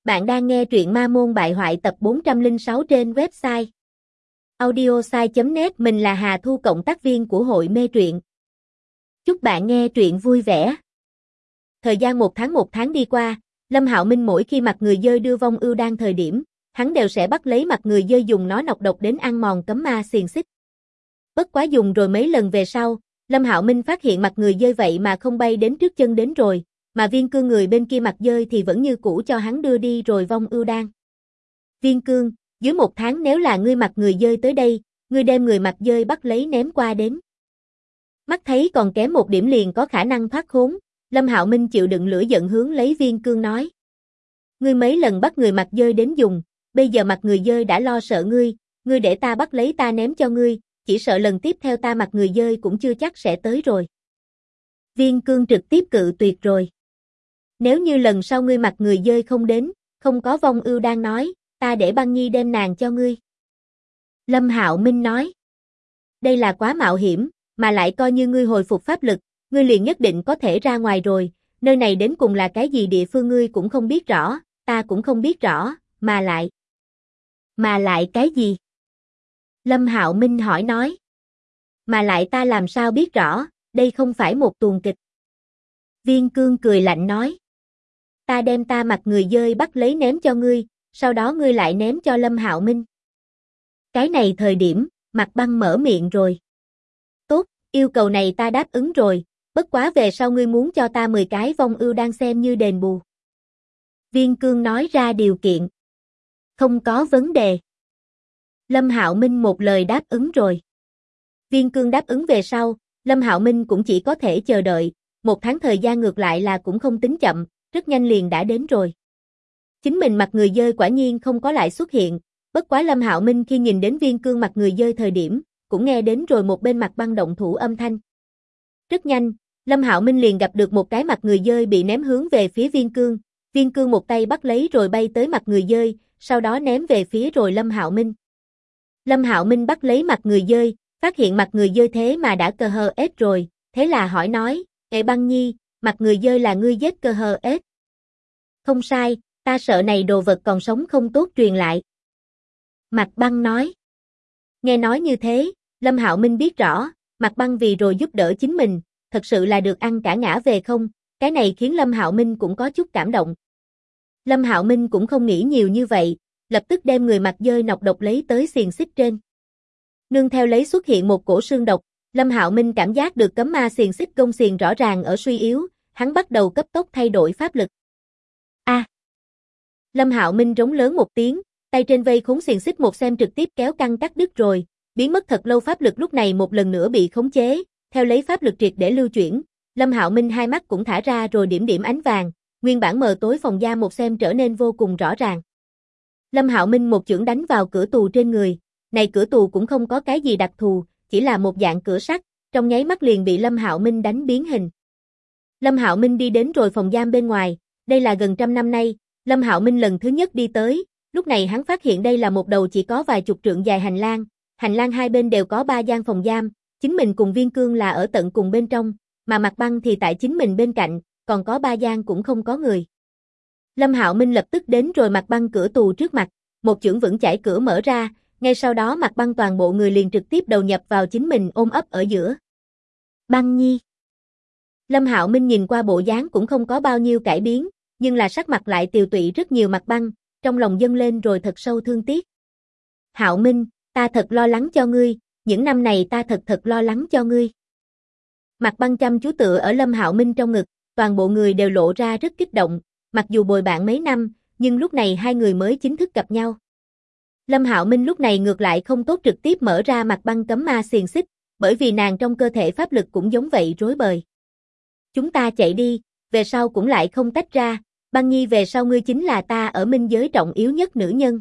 Bạn đang nghe truyện Ma Môn Bại Hoại tập 406 trên website audiosai.net. Mình là Hà Thu, cộng tác viên của hội mê truyện. Chúc bạn nghe truyện vui vẻ. Thời gian một tháng đi qua, Lâm Hạo Minh mỗi khi mặt người dơi đưa vong ưu đan thời điểm, hắn đều sẽ bắt lấy mặt người dơi dùng nó nọc độc đến ăn mòn cấm ma xiềng xích. Bất quá dùng rồi mấy lần về sau, Lâm Hạo Minh phát hiện mặt người dơi vậy mà không bay đến trước chân đến rồi, mà Viên Cương người bên kia mặt dơi thì vẫn như cũ cho hắn đưa đi rồi vong ưu đan. Viên Cương, dưới một tháng nếu là ngươi mặt người dơi tới đây, ngươi đem người mặt dơi bắt lấy ném qua đến. Mắt thấy còn kém một điểm liền có khả năng thoát khốn, Lâm Hạo Minh chịu đựng lửa giận hướng lấy Viên Cương nói. Ngươi mấy lần bắt người mặt dơi đến dùng, bây giờ mặt người dơi đã lo sợ ngươi, ngươi để ta bắt lấy ta ném cho ngươi, chỉ sợ lần tiếp theo ta mặt người dơi cũng chưa chắc sẽ tới rồi. Viên Cương trực tiếp cự tuyệt rồi. Nếu như lần sau ngươi mặt người dơi không đến, không có vong ưu đang nói, ta để băng nhi đem nàng cho ngươi. Lâm Hạo Minh nói. Đây là quá mạo hiểm, mà lại coi như ngươi hồi phục pháp lực, ngươi liền nhất định có thể ra ngoài rồi, nơi này đến cùng là cái gì địa phương ngươi cũng không biết rõ, ta cũng không biết rõ, mà lại cái gì? Lâm Hạo Minh hỏi nói. Mà lại ta làm sao biết rõ, đây không phải một tuồng kịch. Viên Cương cười lạnh nói. Ta đem ta mặt người dơi bắt lấy ném cho ngươi, sau đó ngươi lại ném cho Lâm Hạo Minh. Cái này thời điểm, Mặt Băng mở miệng rồi. Tốt, yêu cầu này ta đáp ứng rồi, bất quá về sau ngươi muốn cho ta 10 cái vong ưu đang xem như đền bù. Viên Cương nói ra điều kiện. Không có vấn đề. Lâm Hạo Minh một lời đáp ứng rồi. Viên Cương đáp ứng về sau, Lâm Hạo Minh cũng chỉ có thể chờ đợi, một tháng thời gian ngược lại là cũng không tính chậm, rất nhanh liền đã đến rồi. Chính mình mặt người dơi quả nhiên không có lại xuất hiện, bất quá Lâm Hạo Minh khi nhìn đến Viên Cương mặt người dơi thời điểm, cũng nghe đến rồi một bên Mặt Băng động thủ âm thanh. Rất nhanh, Lâm Hạo Minh liền gặp được một cái mặt người dơi bị ném hướng về phía Viên Cương một tay bắt lấy rồi bay tới mặt người dơi, sau đó ném về phía rồi Lâm Hạo Minh. Lâm Hạo Minh bắt lấy mặt người dơi, phát hiện mặt người dơi thế mà đã cơ hờ ết rồi, thế là hỏi nói, Ê Băng Nhi, mặt người dơi là ngươi giết cơ hờ ết. Không sai, ta sợ này đồ vật còn sống không tốt truyền lại. Mặt Băng nói. Nghe nói như thế, Lâm Hạo Minh biết rõ, Mặt Băng vì rồi giúp đỡ chính mình, thật sự là được ăn cả ngã về không, cái này khiến Lâm Hạo Minh cũng có chút cảm động. Lâm Hạo Minh cũng không nghĩ nhiều như vậy, lập tức đem người mặt dơi nọc độc lấy tới xiềng xích trên. Nương theo lấy xuất hiện một cổ xương độc, Lâm Hạo Minh cảm giác được cấm ma xiềng xích gông xiềng rõ ràng ở suy yếu, hắn bắt đầu cấp tốc thay đổi pháp lực. A! Lâm Hạo Minh rống lớn một tiếng, tay trên vây khốn xiềng xích một xem trực tiếp kéo căng cắt đứt rồi, biến mất thật lâu pháp lực lúc này một lần nữa bị khống chế, theo lấy pháp lực triệt để lưu chuyển, Lâm Hạo Minh hai mắt cũng thả ra rồi điểm điểm ánh vàng, nguyên bản mờ tối phòng giam một xem trở nên vô cùng rõ ràng. Lâm Hạo Minh một chưởng đánh vào cửa tù trên người, này cửa tù cũng không có cái gì đặc thù, chỉ là một dạng cửa sắt, trong nháy mắt liền bị Lâm Hạo Minh đánh biến hình. Lâm Hạo Minh đi đến rồi phòng giam bên ngoài, đây là gần 100 năm nay, Lâm Hạo Minh lần thứ nhất đi tới, lúc này hắn phát hiện đây là một đầu chỉ có vài chục trượng dài hành lang hai bên đều có 3 gian phòng giam, chính mình cùng Viên Cương là ở tận cùng bên trong, mà Mặt Băng thì tại chính mình bên cạnh, còn có 3 gian cũng không có người. Lâm Hạo Minh lập tức đến rồi Mặt Băng cửa tù trước mặt, một chưởng vững chãi cửa mở ra, ngay sau đó Mặt Băng toàn bộ người liền trực tiếp đầu nhập vào chính mình ôm ấp ở giữa. Băng Nhi. Lâm Hạo Minh nhìn qua bộ dáng cũng không có bao nhiêu cải biến, nhưng là sắc mặt lại tiều tụy rất nhiều. Mặt Băng, trong lòng dâng lên rồi thật sâu thương tiếc. Hạo Minh, ta thật lo lắng cho ngươi, những năm này ta thật lo lắng cho ngươi. Mặt Băng chăm chú tựa ở Lâm Hạo Minh trong ngực, toàn bộ người đều lộ ra rất kích động, mặc dù bồi bạn mấy năm, nhưng lúc này hai người mới chính thức gặp nhau. Lâm Hạo Minh lúc này ngược lại không tốt trực tiếp mở ra Mặt Băng cấm ma xiềng xích, bởi vì nàng trong cơ thể pháp lực cũng giống vậy rối bời. Chúng ta chạy đi, về sau cũng lại không tách ra, Băng Nhi về sau ngươi chính là ta ở minh giới trọng yếu nhất nữ nhân.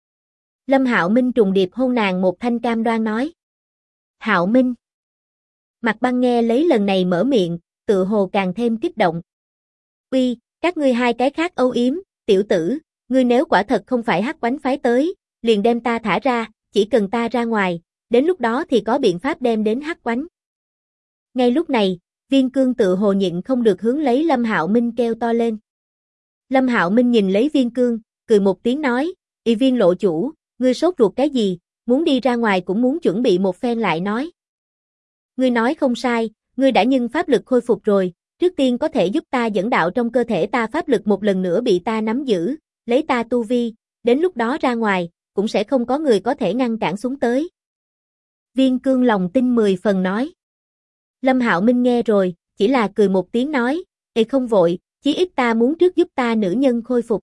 Lâm Hạo Minh trùng điệp hôn nàng một thanh cam đoan nói. Hạo Minh. Mặt Băng nghe lấy lần này mở miệng, tự hồ càng thêm kích động. Uy, các ngươi hai cái khác âu yếm, tiểu tử, ngươi nếu quả thật không phải Hắc Oánh phái tới, liền đem ta thả ra, chỉ cần ta ra ngoài, đến lúc đó thì có biện pháp đem đến Hắc Oánh. Ngay lúc này, Viên Cương tự hồ nhịn không được hướng lấy Lâm Hạo Minh kêu to lên. Lâm Hạo Minh nhìn lấy Viên Cương, cười một tiếng nói, Viên lộ chủ, ngươi sốt ruột cái gì, muốn đi ra ngoài cũng muốn chuẩn bị một phen lại nói. Ngươi nói không sai, ngươi đã nhưng pháp lực khôi phục rồi, trước tiên có thể giúp ta dẫn đạo trong cơ thể ta pháp lực một lần nữa bị ta nắm giữ, lấy ta tu vi, đến lúc đó ra ngoài, cũng sẽ không có người có thể ngăn cản xuống tới. Viên Cương lòng tin 10 phần nói. Lâm Hạo Minh nghe rồi, chỉ là cười một tiếng nói, không vội, chí ít ta muốn trước giúp ta nữ nhân khôi phục.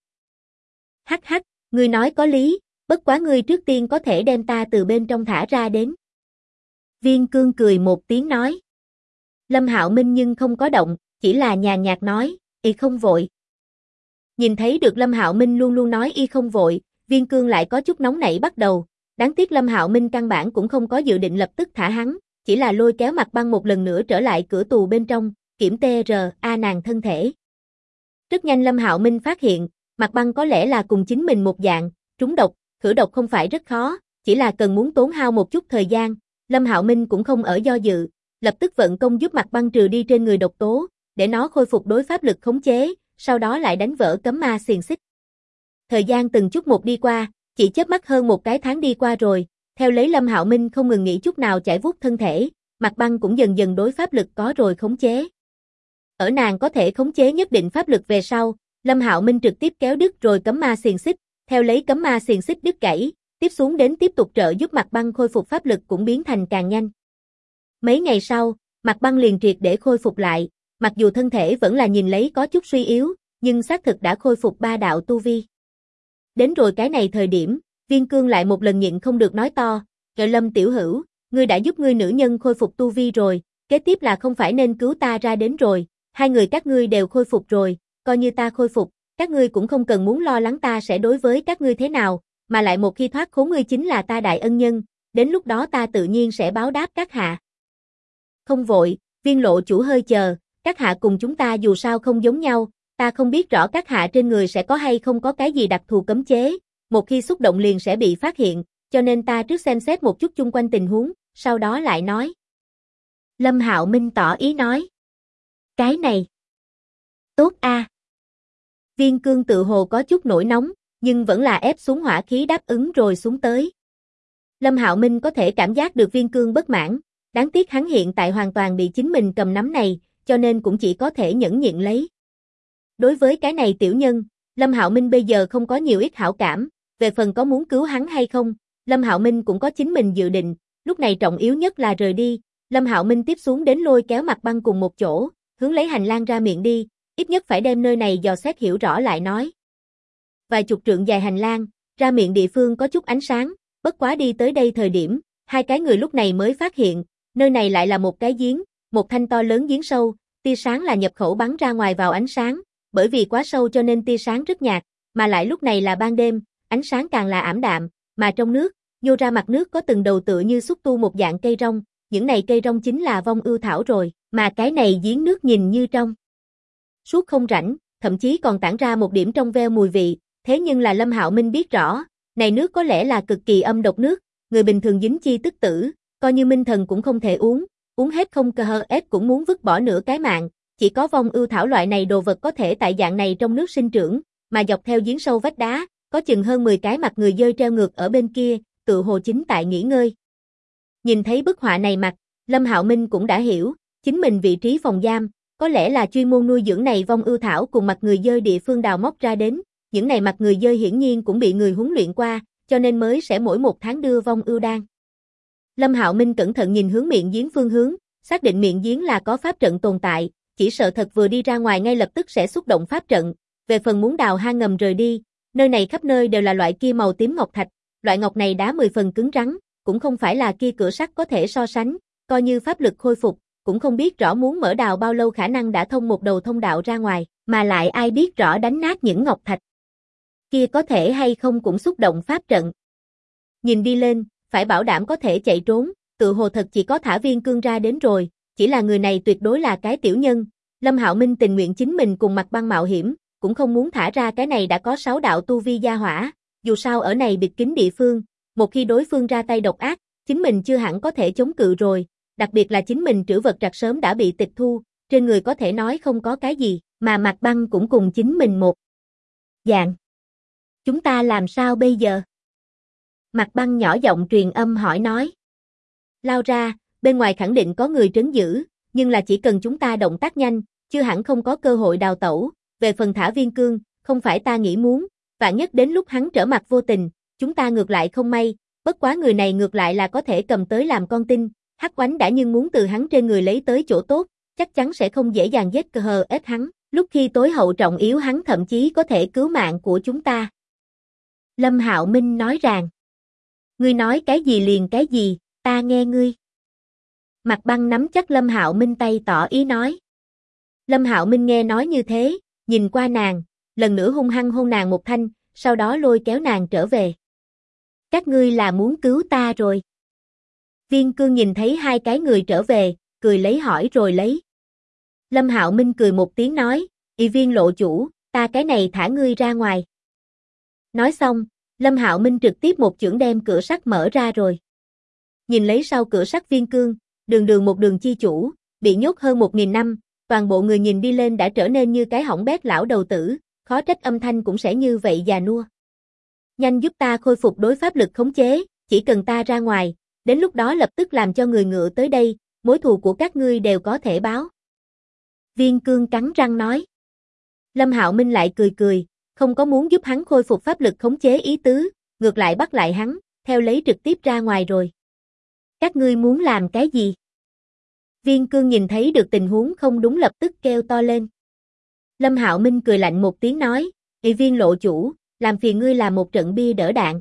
Hắc hắc, ngươi nói có lý, bất quá ngươi trước tiên có thể đem ta từ bên trong thả ra đến. Viên Cương cười một tiếng nói. Lâm Hạo Minh nhưng không có động, chỉ là nhàn nhạt nói, không vội. Nhìn thấy được Lâm Hạo Minh luôn luôn nói không vội, Viên Cương lại có chút nóng nảy bắt đầu, đáng tiếc Lâm Hạo Minh căn bản cũng không có dự định lập tức thả hắn, chỉ là lôi kéo Mạc Băng một lần nữa trở lại cửa tù bên trong, kiểm TRA nàng thân thể. Rất nhanh Lâm Hạo Minh phát hiện, Mạc Băng có lẽ là cùng chính mình một dạng, trúng độc, khử độc không phải rất khó, chỉ là cần muốn tốn hao một chút thời gian, Lâm Hạo Minh cũng không ở do dự, lập tức vận công giúp Mạc Băng trừ đi trên người độc tố, để nó khôi phục đối pháp lực khống chế, sau đó lại đánh vỡ cấm ma xiềng xích. Thời gian từng chút một đi qua, chỉ chớp mắt hơn một cái tháng đi qua rồi, theo lấy Lâm Hạo Minh không ngừng nghỉ chút nào chải vuốt thân thể, Mạc Băng cũng dần dần đối pháp lực có rồi khống chế. Ở nàng có thể khống chế nhất định pháp lực về sau, Lâm Hạo Minh trực tiếp kéo đứt rồi cấm ma xiềng xích, theo lấy cấm ma xiềng xích đứt gãy, tiếp xuống đến tiếp tục trợ giúp Mạc Băng khôi phục pháp lực cũng biến thành càng nhanh. Mấy ngày sau, Mạc Băng liền triệt để khôi phục lại, mặc dù thân thể vẫn là nhìn lấy có chút suy yếu, nhưng xác thực đã khôi phục 3 đạo tu vi. Đến rồi cái này thời điểm, Viên Cương lại một lần nhịn không được nói to, "Trời Lâm tiểu hữu, ngươi đã giúp ngươi nữ nhân khôi phục tu vi rồi, kế tiếp là không phải nên cứu ta ra đến rồi, hai người các ngươi đều khôi phục rồi, coi như ta khôi phục, các ngươi cũng không cần muốn lo lắng ta sẽ đối với các ngươi thế nào, mà lại một khi thoát khốn ngươi chính là ta đại ân nhân, đến lúc đó ta tự nhiên sẽ báo đáp các hạ." Không vội, Viên lộ chủ hơi chờ, các hạ cùng chúng ta dù sao không giống nhau, ta không biết rõ các hạ trên người sẽ có hay không có cái gì đặc thù cấm chế, một khi xúc động liền sẽ bị phát hiện, cho nên ta trước xem xét một chút chung quanh tình huống, sau đó lại nói. Lâm Hạo Minh tỏ ý nói. Cái này. Tốt a. Viên Cương tự hồ có chút nổi nóng, nhưng vẫn là ép xuống hỏa khí đáp ứng rồi xuống tới. Lâm Hạo Minh có thể cảm giác được Viên Cương bất mãn, đáng tiếc hắn hiện tại hoàn toàn bị chính mình cầm nắm này, cho nên cũng chỉ có thể nhẫn nhịn lấy. Đối với cái này tiểu nhân, Lâm Hạo Minh bây giờ không có nhiều ít hảo cảm, về phần có muốn cứu hắn hay không, Lâm Hạo Minh cũng có chính mình dự định, lúc này trọng yếu nhất là rời đi, Lâm Hạo Minh tiếp xuống đến lôi kéo Mạc Băng cùng một chỗ, hướng lấy hành lang ra miệng đi, ít nhất phải đem nơi này dò xét hiểu rõ lại nói. Vài chục trượng dài hành lang, ra miệng địa phương có chút ánh sáng, bất quá đi tới đây thời điểm, hai cái người lúc này mới phát hiện, nơi này lại là một cái giếng, một thanh to lớn giếng sâu, tia sáng là nhập khẩu bắn ra ngoài vào ánh sáng, bởi vì quá sâu cho nên tia sáng rất nhạt, mà lại lúc này là ban đêm, ánh sáng càng là ảm đạm, mà trong nước, nhô ra mặt nước có từng đầu tựa như xúc tu một dạng cây rong, những này cây rong chính là vong ưu thảo rồi, mà cái này giếng nước nhìn như trong suốt không rãnh, thậm chí còn tản ra một điểm trong veo mùi vị, thế nhưng là Lâm Hạo Minh biết rõ, này nước có lẽ là cực kỳ âm độc nước, người bình thường dính chi tức tử, coi như minh thần cũng không thể uống, uống hết không cơ hơ ép cũng muốn vứt bỏ nửa cái mạng, chỉ có vong ưu thảo loại này đồ vật có thể tại dạng này trong nước sinh trưởng, mà dọc theo giếng sâu vách đá, có chừng hơn 10 cái mặt người dơi treo ngược ở bên kia, tự hồ chính tại nghỉ ngơi. Nhìn thấy bức họa này mặt, Lâm Hạo Minh cũng đã hiểu, chính mình vị trí phòng giam, có lẽ là chuyên môn nuôi dưỡng này vong ưu thảo cùng mặt người dơi địa phương đào móc ra đến, những này mặt người dơi hiển nhiên cũng bị người huấn luyện qua, cho nên mới sẽ mỗi một tháng đưa vong ưu đan. Lâm Hạo Minh cẩn thận nhìn hướng miệng giếng phương hướng, xác định miệng giếng là có pháp trận tồn tại, chỉ sợ thật vừa đi ra ngoài ngay lập tức sẽ xúc động pháp trận, về phần muốn đào hang ngầm rời đi, nơi này khắp nơi đều là loại kia màu tím ngọc thạch, loại ngọc này đá 10 phần cứng rắn, cũng không phải là kia cửa sắt có thể so sánh, coi như pháp lực khôi phục, cũng không biết rõ muốn mở đào bao lâu khả năng đã thông một đầu thông đạo ra ngoài, mà lại ai biết rõ đánh nát những ngọc thạch kia có thể hay không cũng xúc động pháp trận. Nhìn đi lên, phải bảo đảm có thể chạy trốn, tự hồ thật chỉ có thả Viên Cương ra đến rồi, chỉ là người này tuyệt đối là cái tiểu nhân, Lâm Hạo Minh tình nguyện chính mình cùng Mạc Băng mạo hiểm, cũng không muốn thả ra cái này đã có 6 đạo tu vi gia hỏa, dù sao ở này bịt kín địa phương, một khi đối phương ra tay độc ác, chính mình chưa hẳn có thể chống cự rồi, đặc biệt là chính mình trữ vật trặc sớm đã bị tịch thu, trên người có thể nói không có cái gì, mà Mạc Băng cũng cùng chính mình một dạng. Chúng ta làm sao bây giờ? Mạc Băng nhỏ giọng truyền âm hỏi nói. Lao ra, bên ngoài khẳng định có người trấn giữ, nhưng là chỉ cần chúng ta động tác nhanh, chưa hẳn không có cơ hội đào tẩu. Về phần thả Viên Cương, không phải ta nghĩ muốn, vạn nhất đến lúc hắn trở mặt vô tình, chúng ta ngược lại không may, bất quá người này ngược lại là có thể cầm tới làm con tin. Hắc Oánh đã nhưng muốn từ hắn trên người lấy tới chỗ tốt, chắc chắn sẽ không dễ dàng giết hết hắn, lúc khi tối hậu trọng yếu hắn thậm chí có thể cứu mạng của chúng ta. Lâm Hạo Minh nói rằng, ngươi nói cái gì liền cái gì, ta nghe ngươi. Mạc Băng nắm chắc Lâm Hạo Minh tay tỏ ý nói. Lâm Hạo Minh nghe nói như thế, nhìn qua nàng, lần nữa hung hăng hôn nàng một thanh, sau đó lôi kéo nàng trở về. Các ngươi là muốn cứu ta rồi. Viên Cương nhìn thấy hai cái người trở về, cười lấy hỏi rồi lấy. Lâm Hạo Minh cười một tiếng nói, "Y Viên lộ chủ, ta cái này thả ngươi ra ngoài." Nói xong, Lâm Hạo Minh trực tiếp một chưởng đem cửa sắt mở ra rồi. Nhìn lấy sau cửa sắt Viên Cương, đường một đường chi chủ, bị nhốt hơn 1000 năm, toàn bộ người nhìn đi lên đã trở nên như cái hỏng bét lão đầu tử, khó trách âm thanh cũng sẽ như vậy già nua. Nhanh giúp ta khôi phục đối pháp lực khống chế, chỉ cần ta ra ngoài, đến lúc đó lập tức làm cho người ngựa tới đây, mối thù của các ngươi đều có thể báo. Viên Cương cắn răng nói. Lâm Hạo Minh lại cười, không có muốn giúp hắn khôi phục pháp lực khống chế ý tứ, ngược lại bắt lại hắn, theo lấy trực tiếp ra ngoài rồi. Các ngươi muốn làm cái gì? Viên Cương nhìn thấy được tình huống không đúng lập tức kêu to lên. Lâm Hạo Minh cười lạnh một tiếng nói, "Ỷ Viên lộ chủ, làm phiền ngươi làm một trận bia đỡ đạn."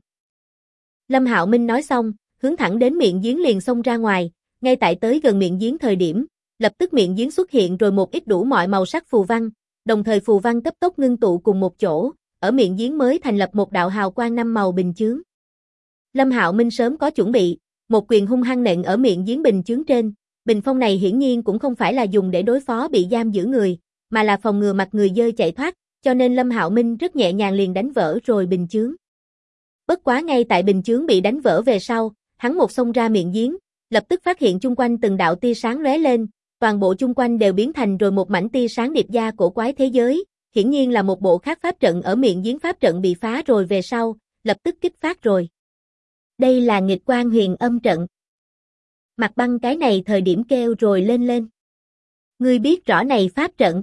Lâm Hạo Minh nói xong, hướng thẳng đến miệng giếng liền xông ra ngoài, ngay tại tới gần miệng giếng thời điểm, lập tức miệng giếng xuất hiện rồi một ít đủ mọi màu sắc phù văn, đồng thời phù văn cấp tốc ngưng tụ cùng một chỗ, ở miệng giếng mới thành lập một đạo hào quang 5 màu bình chướng. Lâm Hạo Minh sớm có chuẩn bị, một quyền hung hăng nện ở miệng giếng bình chướng trên, bình phong này hiển nhiên cũng không phải là dùng để đối phó bị giam giữ người, mà là phòng ngừa mặt người dơi chạy thoát, cho nên Lâm Hạo Minh rất nhẹ nhàng liền đánh vỡ rồi bình chướng. Bất quá ngay tại bình chướng bị đánh vỡ về sau, hắn một xông ra miệng giếng, lập tức phát hiện chung quanh từng đạo tia sáng lóe lên, toàn bộ chung quanh đều biến thành rồi một mảnh tia sáng điệp gia cổ quái thế giới, hiển nhiên là một bộ khác pháp trận ở miệng giếng pháp trận bị phá rồi về sau, lập tức kích phát rồi. Đây là nghịch quan huyền âm trận. Mạc Băng cái này thời điểm kêu rồi lên. Ngươi biết rõ này pháp trận?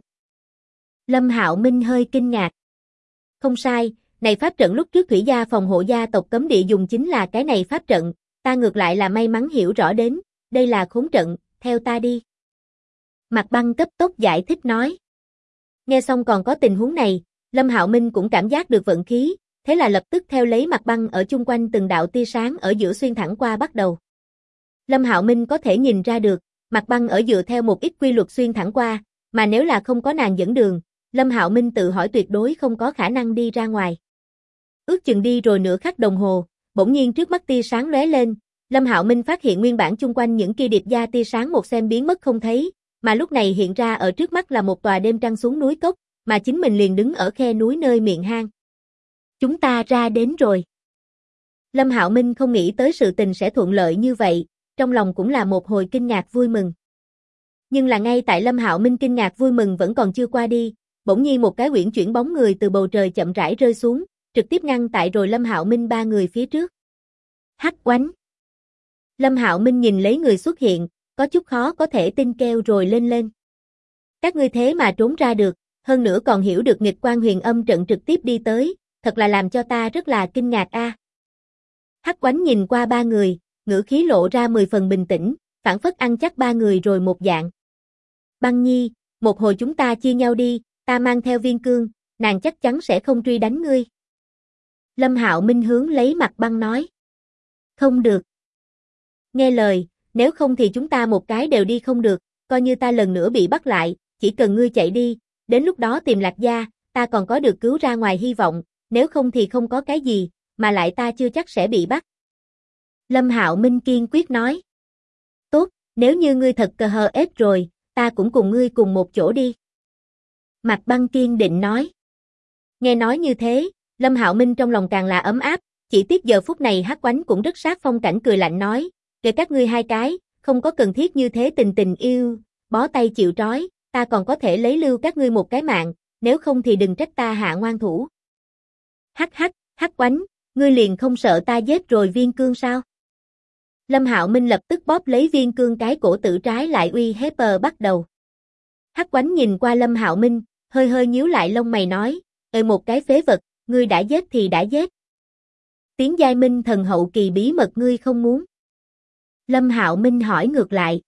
Lâm Hạo Minh hơi kinh ngạc. Không sai, này pháp trận lúc trước Thủy gia phòng hộ gia tộc cấm địa dùng chính là cái này pháp trận, ta ngược lại là may mắn hiểu rõ đến, đây là khốn trận, theo ta đi. Mạc Băng cấp tốc giải thích nói. Nghe xong còn có tình huống này, Lâm Hạo Minh cũng cảm giác được vận khí, thế là lập tức theo lấy Mạc Băng ở chung quanh từng đạo tia sáng ở giữa xuyên thẳng qua bắt đầu. Lâm Hạo Minh có thể nhìn ra được, Mạc Băng ở dựa theo một ít quy luật xuyên thẳng qua, mà nếu là không có nàng dẫn đường, Lâm Hạo Minh tự hỏi tuyệt đối không có khả năng đi ra ngoài. Ước chừng đi rồi nửa khắc đồng hồ, bỗng nhiên trước mắt tia sáng lóe lên, Lâm Hạo Minh phát hiện nguyên bản chung quanh những kia điệp gia tia sáng một xem biến mất không thấy, mà lúc này hiện ra ở trước mắt là một tòa đêm trăng xuống núi cốc, mà chính mình liền đứng ở khe núi nơi miệng hang. Chúng ta ra đến rồi. Lâm Hạo Minh không nghĩ tới sự tình sẽ thuận lợi như vậy, trong lòng cũng là một hồi kinh ngạc vui mừng. Nhưng là ngay tại Lâm Hạo Minh kinh ngạc vui mừng vẫn còn chưa qua đi, bỗng nhiên một cái uyển chuyển bóng người từ bầu trời chậm rãi rơi xuống, trực tiếp ngăn tại rồi Lâm Hạo Minh ba người phía trước. Hắc Oánh. Lâm Hạo Minh nhìn lấy người xuất hiện, có chút khó có thể tin kêu rồi lên. Các ngươi thế mà trốn ra được, hơn nữa còn hiểu được nghịch quan huyền âm trận trực tiếp đi tới, thật là làm cho ta rất là kinh ngạc a. Hắc Oánh nhìn qua ba người, ngữ khí lộ ra 10 phần bình tĩnh, phảng phất ăn chắc ba người rồi một dạng. Băng Nhi, một hồi chúng ta chia nhau đi, ta mang theo Viên Cương, nàng chắc chắn sẽ không truy đánh ngươi. Lâm Hạo Minh hướng lấy Mạc Băng nói. Không được. Nghe lời, nếu không thì chúng ta một cái đều đi không được, coi như ta lần nữa bị bắt lại, chỉ cần ngươi chạy đi, đến lúc đó tìm Lạc gia, ta còn có được cứu ra ngoài hy vọng, nếu không thì không có cái gì, mà lại ta chưa chắc sẽ bị bắt. Lâm Hạo Minh kiên quyết nói. Tốt, nếu như ngươi thật ết rồi, ta cũng cùng ngươi cùng một chỗ đi. Mạc Băng kiên định nói. Nghe nói như thế, Lâm Hạo Minh trong lòng càng là ấm áp, chỉ tiếc giờ phút này Hắc Oánh cũng rất sát phong cảnh cười lạnh nói, kể các ngươi hai cái, không có cần thiết như thế tình yêu, bó tay chịu trói, ta còn có thể lấy lưu các ngươi một cái mạng, nếu không thì đừng trách ta hạ ngoan thủ. Hắc, Hắc Oánh, ngươi liền không sợ ta giết rồi Viên Cương sao? Lâm Hạo Minh lập tức bóp lấy Viên Cương cái cổ tử trái lại uy hiếp bắt đầu. Hắc Oánh nhìn qua Lâm Hạo Minh, hơi hơi nhíu lại lông mày nói, một cái phế vật, ngươi đã giết thì đã giết. Tiến giai minh thần hậu kỳ bí mật ngươi không muốn. Lâm Hạo Minh hỏi ngược lại.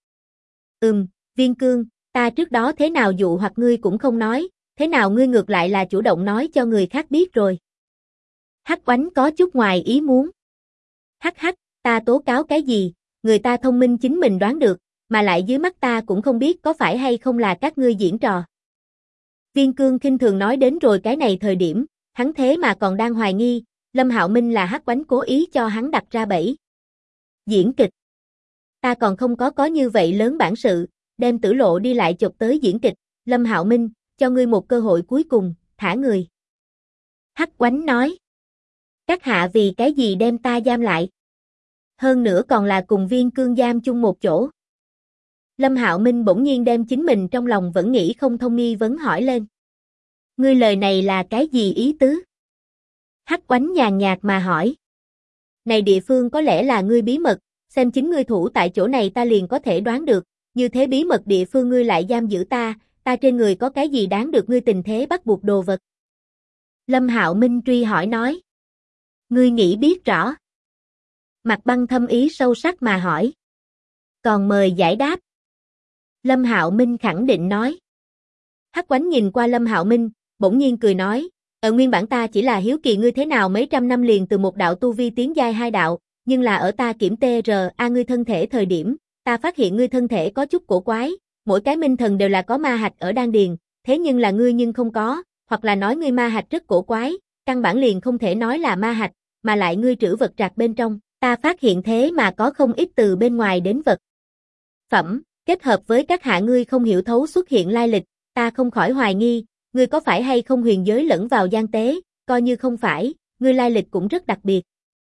Viên Cương, ta trước đó thế nào dụ hoặc ngươi cũng không nói, thế nào ngươi ngược lại là chủ động nói cho người khác biết rồi. Hắc Oánh có chút ngoài ý muốn. Hắc, ta tố cáo cái gì, người ta thông minh chính mình đoán được, mà lại dưới mắt ta cũng không biết có phải hay không là các ngươi diễn trò. Viên Cương khinh thường nói đến rồi cái này thời điểm, hắn thế mà còn đang hoài nghi, Lâm Hạo Minh là Hắc Oánh cố ý cho hắn đặt ra bẫy. Diễn kịch. Ta còn không có như vậy lớn bản sự, đem Tử Lộ đi lại chụp tới diễn kịch, Lâm Hạo Minh, cho ngươi một cơ hội cuối cùng, thả người. Hắc Oánh nói. Các hạ vì cái gì đem ta giam lại? Hơn nữa còn là cùng Viên Cương giam chung một chỗ. Lâm Hạo Minh bỗng nhiên đem chính mình trong lòng vẫn nghĩ không thông nghi vấn hỏi lên. Ngươi lời này là cái gì ý tứ? Hắc Oánh nhàn nhạt mà hỏi. Này địa phương có lẽ là ngươi bí mật, xem chính ngươi thủ tại chỗ này ta liền có thể đoán được, như thế bí mật địa phương ngươi lại giam giữ ta trên người có cái gì đáng được ngươi tình thế bắt buộc đồ vật? Lâm Hạo Minh truy hỏi nói. Ngươi nghĩ biết rõ. Mặt Băng thâm ý sâu sắc mà hỏi. Còn mời giải đáp. Lâm Hạo Minh khẳng định nói. Hắc Oánh nhìn qua Lâm Hạo Minh, bỗng nhiên cười nói, nguyên bản ta chỉ là hiếu kỳ ngươi thế nào mấy trăm năm liền từ một đạo tu vi tiến giai hai đạo, nhưng là ở ta kiểm TRA ngươi thân thể thời điểm, ta phát hiện ngươi thân thể có chút cổ quái, mỗi cái minh thần đều là có ma hạch ở đan điền, thế nhưng là ngươi nhưng không có, hoặc là nói ngươi ma hạch rất cổ quái, căn bản liền không thể nói là ma hạch, mà lại ngươi trữ vật trạc bên trong, ta phát hiện thế mà có không ít từ bên ngoài đến vật phẩm, kết hợp với các hạ ngươi không hiểu thấu xuất hiện lai lịch, ta không khỏi hoài nghi, ngươi có phải hay không huyền giới lẫn vào gian tế, coi như không phải, ngươi lai lịch cũng rất đặc biệt.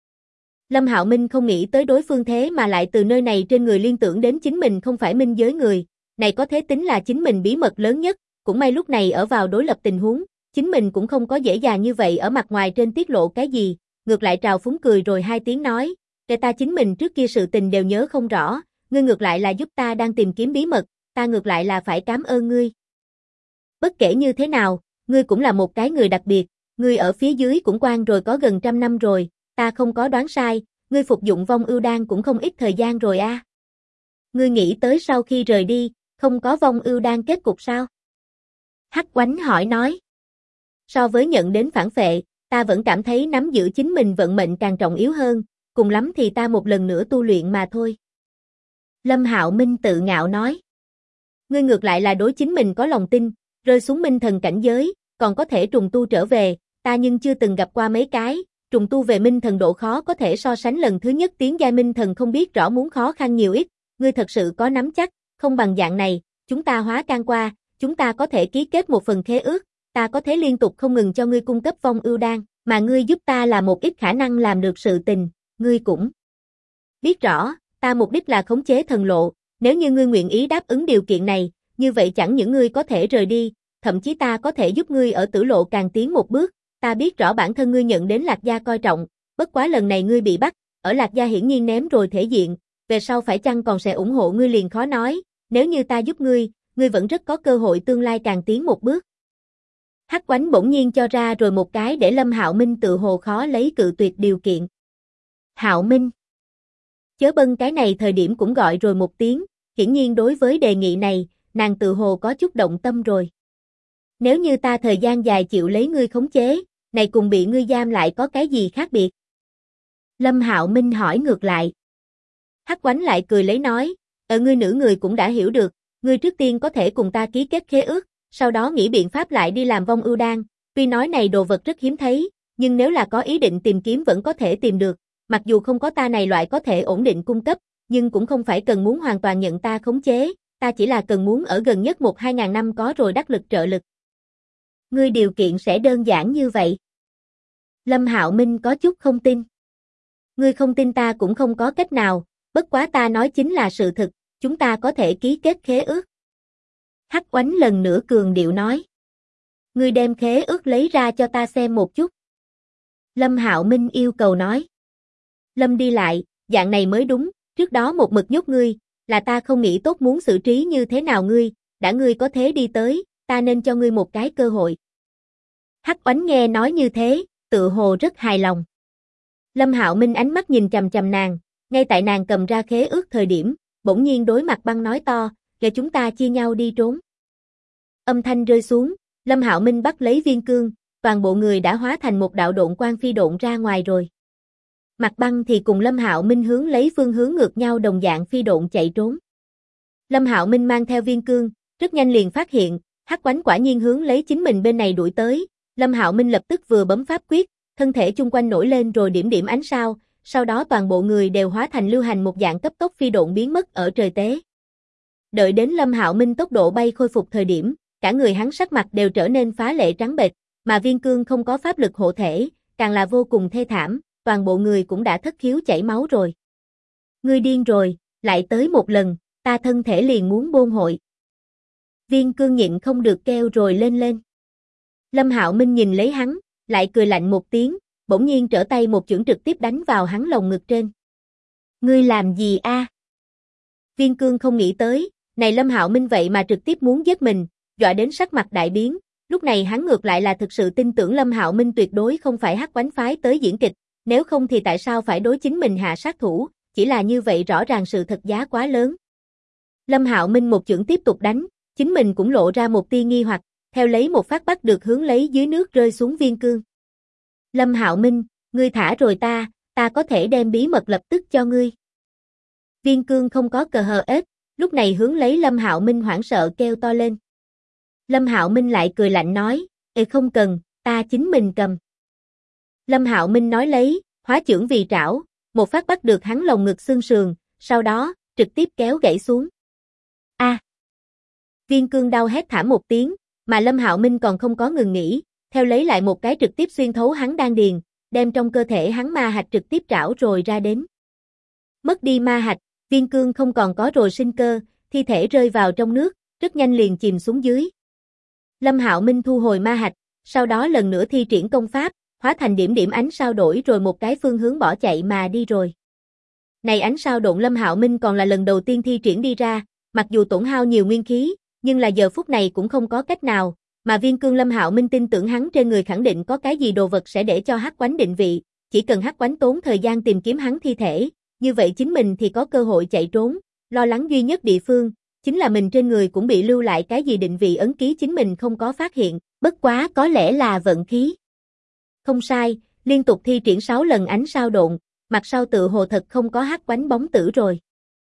Lâm Hạo Minh không nghĩ tới đối phương thế mà lại từ nơi này trên người liên tưởng đến chính mình không phải minh giới người, này có thể tính là chính mình bí mật lớn nhất, cũng may lúc này ở vào đối lập tình huống, chính mình cũng không có dễ dàng như vậy ở mặt ngoài trên tiết lộ cái gì, ngược lại trào phúng cười rồi hai tiếng nói, để ta chính mình trước kia sự tình đều nhớ không rõ, ngươi ngược lại là giúp ta đang tìm kiếm bí mật, ta ngược lại là phải cảm ơn ngươi. Bất kể như thế nào, ngươi cũng là một cái người đặc biệt, ngươi ở phía dưới cũng quan rồi có gần 100 năm rồi, ta không có đoán sai, ngươi phục dụng vong ưu đan cũng không ít thời gian rồi a. Ngươi nghĩ tới sau khi rời đi, không có vong ưu đan kết cục sao? Hắc Oánh hỏi nói. So với nhận đến phản phệ, ta vẫn cảm thấy nắm giữ chính mình vận mệnh càng trọng yếu hơn, cùng lắm thì ta một lần nữa tu luyện mà thôi. Lâm Hạo Minh tự ngạo nói. Ngươi ngược lại là đối chính mình có lòng tin, rơi xuống minh thần cảnh giới, còn có thể trùng tu trở về, ta nhưng chưa từng gặp qua mấy cái, trùng tu về minh thần độ khó có thể so sánh lần thứ nhất tiến giai minh thần không biết rõ muốn khó khăn nhiều ít, ngươi thật sự có nắm chắc, không bằng dạng này, chúng ta hóa can qua, chúng ta có thể ký kết một phần khế ước, ta có thể liên tục không ngừng cho ngươi cung cấp vong ưu đan, mà ngươi giúp ta là một ít khả năng làm được sự tình, ngươi cũng biết rõ, ta mục đích là khống chế thần lộ, nếu như ngươi nguyện ý đáp ứng điều kiện này, như vậy chẳng những ngươi có thể rời đi, thậm chí ta có thể giúp ngươi ở tử lộ càng tiến một bước, ta biết rõ bản thân ngươi nhận đến Lạc Gia coi trọng, bất quá lần này ngươi bị bắt, ở Lạc Gia hiển nhiên ném rồi thể diện, về sau phải chăng còn sẽ ủng hộ ngươi liền khó nói, nếu như ta giúp ngươi vẫn rất có cơ hội tương lai càng tiến một bước. Hắc Oánh bỗng nhiên cho ra rồi một cái để Lâm Hạo Minh tự hồ khó lấy cự tuyệt điều kiện. Hạo Minh. Chớ bân cái này thời điểm cũng gọi rồi một tiếng, hiển nhiên đối với đề nghị này, nàng tự hồ có chút động tâm rồi. Nếu như ta thời gian dài chịu lấy ngươi khống chế, này cùng bị ngươi giam lại có cái gì khác biệt? Lâm Hạo Minh hỏi ngược lại. Hắc Oánh lại cười lấy nói, ngươi nữ người cũng đã hiểu được, ngươi trước tiên có thể cùng ta ký kết khế ước, sau đó nghĩ biện pháp lại đi làm vong ưu đan, tuy nói này đồ vật rất hiếm thấy, nhưng nếu là có ý định tìm kiếm vẫn có thể tìm được, mặc dù không có ta này loại có thể ổn định cung cấp, nhưng cũng không phải cần muốn hoàn toàn nhận ta khống chế, ta chỉ là cần muốn ở gần nhất 1-2 ngàn năm có rồi đắc lực trợ lực. Ngươi điều kiện sẽ đơn giản như vậy. Lâm Hạo Minh có chút không tin. Ngươi không tin ta cũng không có cách nào, bất quá ta nói chính là sự thực, chúng ta có thể ký kết khế ước. Hắc Oánh lần nữa cường điệu nói. Ngươi đem khế ước lấy ra cho ta xem một chút. Lâm Hạo Minh yêu cầu nói. Lâm đi lại, dạng này mới đúng, trước đó một mực nhốt ngươi, là ta không nghĩ tốt muốn xử trí như thế nào ngươi, đã ngươi có thế đi tới, ta nên cho ngươi một cái cơ hội. Hắc Oánh nghe nói như thế, tự hồ rất hài lòng. Lâm Hạo Minh ánh mắt nhìn chằm chằm nàng, ngay tại nàng cầm ra khế ước thời điểm, bỗng nhiên đối mặt băng nói to, "Giờ chúng ta chia nhau đi trốn." Âm thanh rơi xuống, Lâm Hạo Minh bắt lấy viên cương, toàn bộ người đã hóa thành một đạo độn quang phi độn ra ngoài rồi. Mặt băng thì cùng Lâm Hạo Minh hướng lấy phương hướng ngược nhau đồng dạng phi độn chạy trốn. Lâm Hạo Minh mang theo viên cương, rất nhanh liền phát hiện, Hắc Oánh quả nhiên hướng lấy chính mình bên này đuổi tới. Lâm Hạo Minh lập tức vừa bấm pháp quyết, thân thể chung quanh nổi lên rồi điểm điểm ánh sao, sau đó toàn bộ người đều hóa thành lưu hành một dạng cấp tốc phi độn biến mất ở trời tế. Đợi đến Lâm Hạo Minh tốc độ bay khôi phục thời điểm, cả người hắn sắc mặt đều trở nên phá lệ trắng bệch, mà viên cương không có pháp lực hộ thể, càng là vô cùng thê thảm, toàn bộ người cũng đã thất khiếu chảy máu rồi. Ngươi điên rồi, lại tới một lần, ta thân thể liền muốn bôn hội. Viên cương nhịn không được kêu rồi lên. Lâm Hạo Minh nhìn lấy hắn, lại cười lạnh một tiếng, bỗng nhiên trở tay một chưởng trực tiếp đánh vào hắn lồng ngực trên. Ngươi làm gì a? Viên cương không nghĩ tới, này Lâm Hạo Minh vậy mà trực tiếp muốn giết mình, dọa đến sắc mặt đại biến, lúc này hắn ngược lại là thực sự tin tưởng Lâm Hạo Minh tuyệt đối không phải Hắc Oánh phái tới diễn kịch, nếu không thì tại sao phải đối chính mình hạ sát thủ, chỉ là như vậy rõ ràng sự thật giá quá lớn. Lâm Hạo Minh một chưởng tiếp tục đánh, chính mình cũng lộ ra một tia nghi hoặc, theo lấy một phát bắt được hướng lấy dưới nước rơi xuống viên cương. Lâm Hạo Minh, ngươi thả rồi ta có thể đem bí mật lập tức cho ngươi. Viên cương không có cờ hờ ết, lúc này hướng lấy Lâm Hạo Minh hoảng sợ kêu to lên. Lâm Hạo Minh lại cười lạnh nói, không cần, ta chính mình cầm. Lâm Hạo Minh nói lấy, hóa chưởng vì trảo, một phát bắt được hắn lồng ngực xương sườn, sau đó, trực tiếp kéo gãy xuống. A! Viên cương đau hét thảm một tiếng, mà Lâm Hạo Minh còn không có ngừng nghỉ, theo lấy lại một cái trực tiếp xuyên thấu hắn đan điền, đem trong cơ thể hắn ma hạch trực tiếp trảo rồi ra đến. Mất đi ma hạch, viên cương không còn có rồi sinh cơ, thi thể rơi vào trong nước, rất nhanh liền chìm xuống dưới. Lâm Hạo Minh thu hồi ma hạch, sau đó lần nữa thi triển công pháp, hóa thành điểm điểm ánh sao đổi rồi một cái phương hướng bỏ chạy mà đi rồi. Này ánh sao độn Lâm Hạo Minh còn là lần đầu tiên thi triển đi ra, mặc dù tổn hao nhiều nguyên khí, nhưng là giờ phút này cũng không có cách nào, mà viên cương Lâm Hạo Minh tin tưởng hắn trên người khẳng định có cái gì đồ vật sẽ để cho Hắc Oánh định vị, chỉ cần Hắc Oánh tốn thời gian tìm kiếm hắn thi thể, như vậy chính mình thì có cơ hội chạy trốn, lo lắng duy nhất địa phương, chính là mình trên người cũng bị lưu lại cái gì định vị ấn ký chính mình không có phát hiện, bất quá có lẽ là vận khí. Không sai, liên tục thi triển 6 lần ánh sao độn, mặt sau tự hồ thật không có Hắc Oánh bóng tử rồi.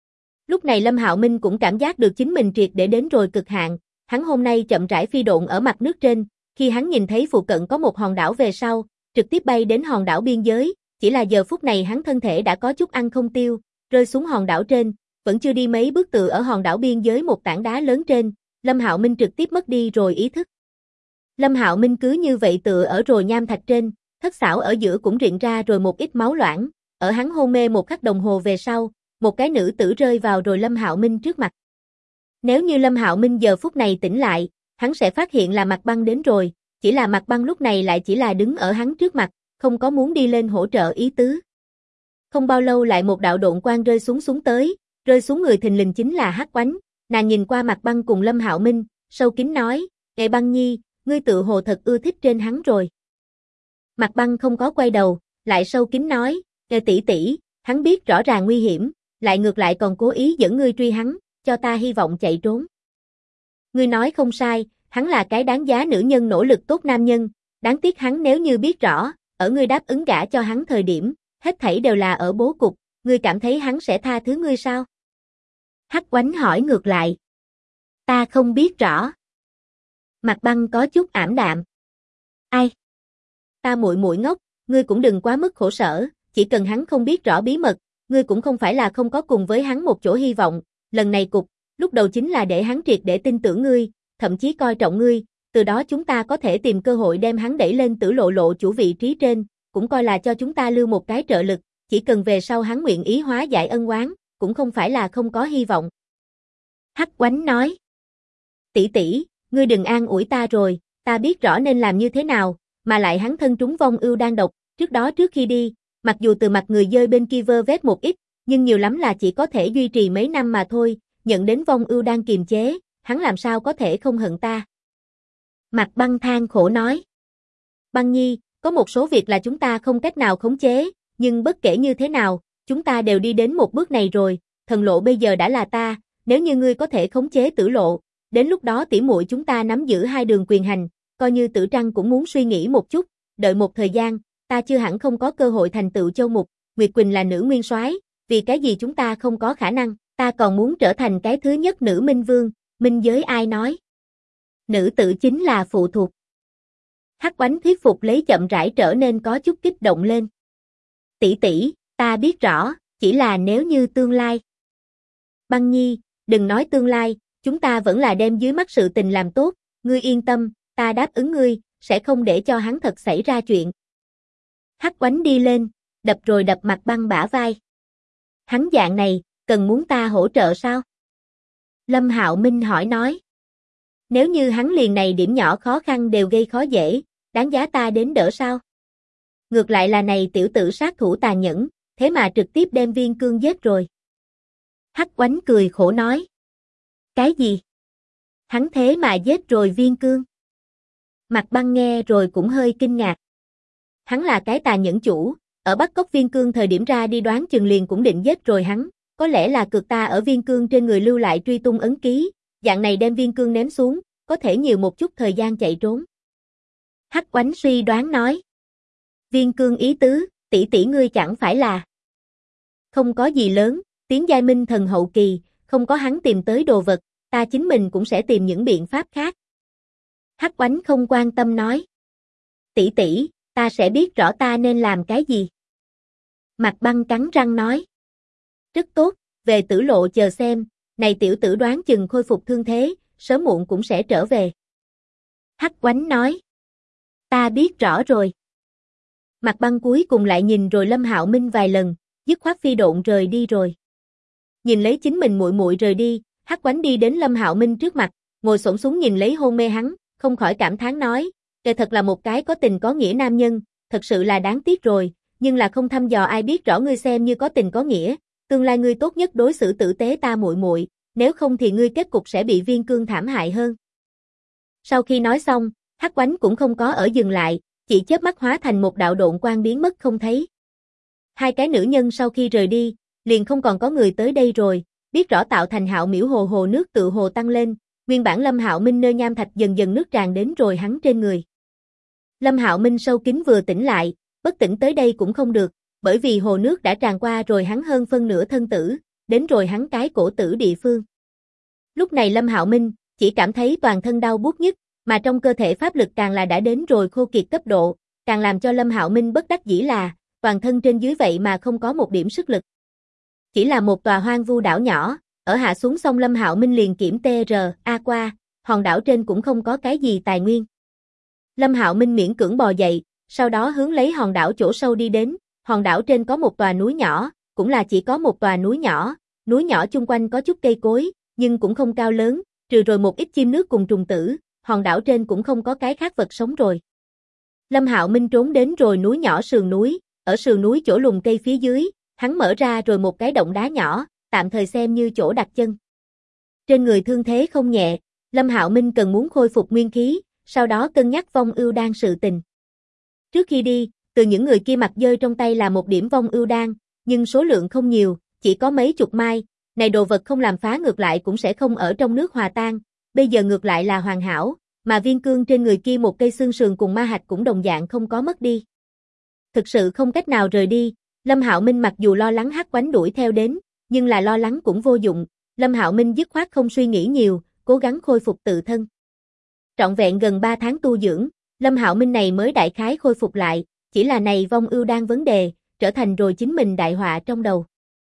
Lúc này Lâm Hạo Minh cũng cảm giác được chính mình triệt để đến rồi cực hạn, hắn hôm nay chậm rãi phi độn ở mặt nước trên, khi hắn nhìn thấy phụ cận có một hòn đảo về sau, trực tiếp bay đến hòn đảo biên giới, chỉ là giờ phút này hắn thân thể đã có chút ăn không tiêu, rơi xuống hòn đảo trên, vẫn chưa đi mấy bước tựa ở hòn đảo biên giới một tảng đá lớn trên, Lâm Hạo Minh trực tiếp mất đi rồi ý thức. Lâm Hạo Minh cứ như vậy tựa ở rồi nham thạch trên, thất xảo ở giữa cũng rịn ra rồi một ít máu loãng, ở hắn hôn mê một khắc đồng hồ về sau, một cái nữ tử rơi vào rồi Lâm Hạo Minh trước mặt. Nếu như Lâm Hạo Minh giờ phút này tỉnh lại, hắn sẽ phát hiện là Mạc Băng đến rồi, chỉ là Mạc Băng lúc này lại chỉ là đứng ở hắn trước mặt, không có muốn đi lên hỗ trợ ý tứ. Không bao lâu lại một đạo độn quang rơi xuống tới, rơi xuống người thình lình chính là Hắc Oánh, nàng nhìn qua Mạc Băng cùng Lâm Hạo Minh, sâu kín nói, "Ê Băng Nhi, ngươi tự hồ thật ưa thích trên hắn rồi." Mạc Băng không có quay đầu, lại sâu kín nói, "Ê tỷ tỷ, hắn biết rõ ràng nguy hiểm, lại ngược lại còn cố ý dẫn ngươi truy hắn, cho ta hy vọng chạy trốn." Ngươi nói không sai, hắn là cái đáng giá nữ nhân nỗ lực tốt nam nhân, đáng tiếc hắn nếu như biết rõ, ở ngươi đáp ứng gả cho hắn thời điểm, hết thảy đều là ở bố cục, ngươi cảm thấy hắn sẽ tha thứ ngươi sao? Hắc Oánh hỏi ngược lại. Ta không biết rõ. Mạc Băng có chút ảm đạm. Ai? Ta muội muội ngốc, ngươi cũng đừng quá mức khổ sở, chỉ cần hắn không biết rõ bí mật, ngươi cũng không phải là không có cùng với hắn một chỗ hy vọng, lần này cục, lúc đầu chính là để hắn triệt để tin tưởng ngươi, thậm chí coi trọng ngươi, từ đó chúng ta có thể tìm cơ hội đem hắn đẩy lên tử lộ chủ vị trí trên, cũng coi là cho chúng ta lưu một cái trợ lực, chỉ cần về sau hắn nguyện ý hóa giải ân oán, cũng không phải là không có hy vọng. Hắc Oánh nói. Tỷ tỷ, ngươi đừng an ủi ta rồi, ta biết rõ nên làm như thế nào, mà lại hắn thân trúng vong ưu đan độc, Trước đó trước khi đi, mặc dù từ mặt người dơi bên kia vơ vét một ít, nhưng nhiều lắm là chỉ có thể duy trì mấy năm mà thôi, nhận đến vong ưu đang kiềm chế, hắn làm sao có thể không hận ta. Mạc Băng than khổ nói. Băng Nhi, có một số việc là chúng ta không cách nào khống chế, nhưng bất kể như thế nào, chúng ta đều đi đến một bước này rồi, thần lộ bây giờ đã là ta, nếu như ngươi có thể khống chế tử lộ, đến lúc đó tỉ muội chúng ta nắm giữ hai đường quyền hành, coi như Tử Trăng cũng muốn suy nghĩ một chút, đợi một thời gian, ta chưa hẳn không có cơ hội thành tựu châu mục, Nguyệt Quỳnh là nữ nguyên soái, vì cái gì chúng ta không có khả năng, ta còn muốn trở thành cái thứ nhất nữ minh vương, minh giới ai nói. Nữ tử chính là phụ thuộc. Hắc Oánh thuyết phục lấy chậm rãi trở nên có chút kích động lên. Tỷ tỷ, ta biết rõ, chỉ là nếu như tương lai. Băng Nhi, đừng nói tương lai, chúng ta vẫn là đem dưới mắt sự tình làm tốt, ngươi yên tâm, ta đáp ứng ngươi, sẽ không để cho hắn thật xảy ra chuyện. Hắc Oánh đi lên, đập rồi đập Mạc Băng bả vai. Hắn dạng này, cần muốn ta hỗ trợ sao? Lâm Hạo Minh hỏi nói. Nếu như hắn liền này điểm nhỏ khó khăn đều gây khó dễ, đáng giá ta đến đỡ sao? Ngược lại là này tiểu tử sát thủ tàn nhẫn, thế mà trực tiếp đem Viên Cương giết rồi. Hắc Oánh cười khổ nói. Cái gì? Hắn thế mà giết rồi Viên Cương? Mạc Băng nghe rồi cũng hơi kinh ngạc. Hắn là cái tà nhẫn chủ, ở bắt cóc Viên Cương thời điểm ra đi đoán chừng liền cũng định giết rồi hắn, có lẽ là cược ta ở Viên Cương trên người lưu lại truy tung ấn ký, dạng này đem Viên Cương ném xuống, có thể nhiều một chút thời gian chạy trốn. Hắc Oánh suy đoán nói. Viên Cương ý tứ, tỷ tỷ ngươi chẳng phải là không có gì lớn, tiến giai minh thần hậu kỳ, không có hắn tìm tới đồ vật, ta chính mình cũng sẽ tìm những biện pháp khác. Hắc Oánh không quan tâm nói. Tỷ tỷ, ta sẽ biết rõ ta nên làm cái gì. Mạc Băng cắn răng nói. Rất tốt, về tử lộ chờ xem, này tiểu tử đoán chừng khôi phục thương thế, sớm muộn cũng sẽ trở về. Hắc Oánh nói. Ta biết rõ rồi. Mạc Băng cuối cùng lại nhìn rồi Lâm Hạo Minh vài lần, dứt khoát phi độn rời đi rồi. Nhìn lấy chính mình muội muội rời đi, Hắc Oánh đi đến Lâm Hạo Minh trước mặt, ngồi xổm xuống nhìn lấy hôn mê hắn, không khỏi cảm thán nói, "Kẻ thật là một cái có tình có nghĩa nam nhân, thật sự là đáng tiếc rồi, nhưng là không thăm dò ai biết rõ ngươi xem như có tình có nghĩa, tương lai ngươi tốt nhất đối xử tử tế ta muội muội, nếu không thì ngươi kết cục sẽ bị Viên Cương thảm hại hơn." Sau khi nói xong, Hắc Oánh cũng không có ở dừng lại, chỉ chớp mắt hóa thành một đạo độn quang biến mất không thấy. Hai cái nữ nhân sau khi rời đi, liền không còn có người tới đây rồi, biết rõ tạo thành Hạo Miễu hồ hồ nước tự hồ tăng lên, nguyên bản Lâm Hạo Minh nơi nham thạch dần dần nước tràn đến rồi hắn trên người. Lâm Hạo Minh sâu kín vừa tỉnh lại, bất tỉnh tới đây cũng không được, bởi vì hồ nước đã tràn qua rồi hắn hơn phân nửa thân tử, đến rồi hắn cái cổ tử địa phương. Lúc này Lâm Hạo Minh chỉ cảm thấy toàn thân đau buốt nhức, mà trong cơ thể pháp lực càng là đã đến rồi khô kiệt cấp độ, càng làm cho Lâm Hạo Minh bất đắc dĩ là, toàn thân trên dưới vậy mà không có một điểm sức lực. Chỉ là một tòa hoang vu đảo nhỏ, ở hạ xuống xong Lâm Hạo Minh liền kiểm TRA qua, hòn đảo trên cũng không có cái gì tài nguyên. Lâm Hạo Minh miễn cưỡng bò dậy, sau đó hướng lấy hòn đảo chỗ sâu đi đến, hòn đảo trên có một tòa núi nhỏ, cũng là chỉ có một tòa núi nhỏ chung quanh có chút cây cối, nhưng cũng không cao lớn, trừ rồi một ít chim nước cùng trùng tử, hòn đảo trên cũng không có cái khác vật sống rồi. Lâm Hạo Minh trốn đến rồi núi nhỏ sườn núi, ở sườn núi chỗ lùm cây phía dưới, hắn mở ra rồi một cái động đá nhỏ, tạm thời xem như chỗ đặt chân. Trên người thương thế không nhẹ, Lâm Hạo Minh cần muốn khôi phục nguyên khí, sau đó cân nhắc vong ưu đan sự tình. Trước khi đi, từ những người kia mặt dơi trong tay là một điểm vong ưu đan, nhưng số lượng không nhiều, chỉ có mấy chục mai, này đồ vật không làm phá ngược lại cũng sẽ không ở trong nước hòa tan, bây giờ ngược lại là hoàn hảo, mà Viên Cương trên người kia một cây xương sườn cùng ma hạch cũng đồng dạng không có mất đi. Thực sự không cách nào rời đi, Lâm Hạo Minh mặc dù lo lắng Hắc Oánh đuổi theo đến, nhưng là lo lắng cũng vô dụng, Lâm Hạo Minh dứt khoát không suy nghĩ nhiều, cố gắng khôi phục tự thân. Trọn vẹn gần 3 tháng tu dưỡng, Lâm Hạo Minh này mới đại khái khôi phục lại, chỉ là này vong ưu đan vấn đề, trở thành rồi chính mình đại họa trong đầu.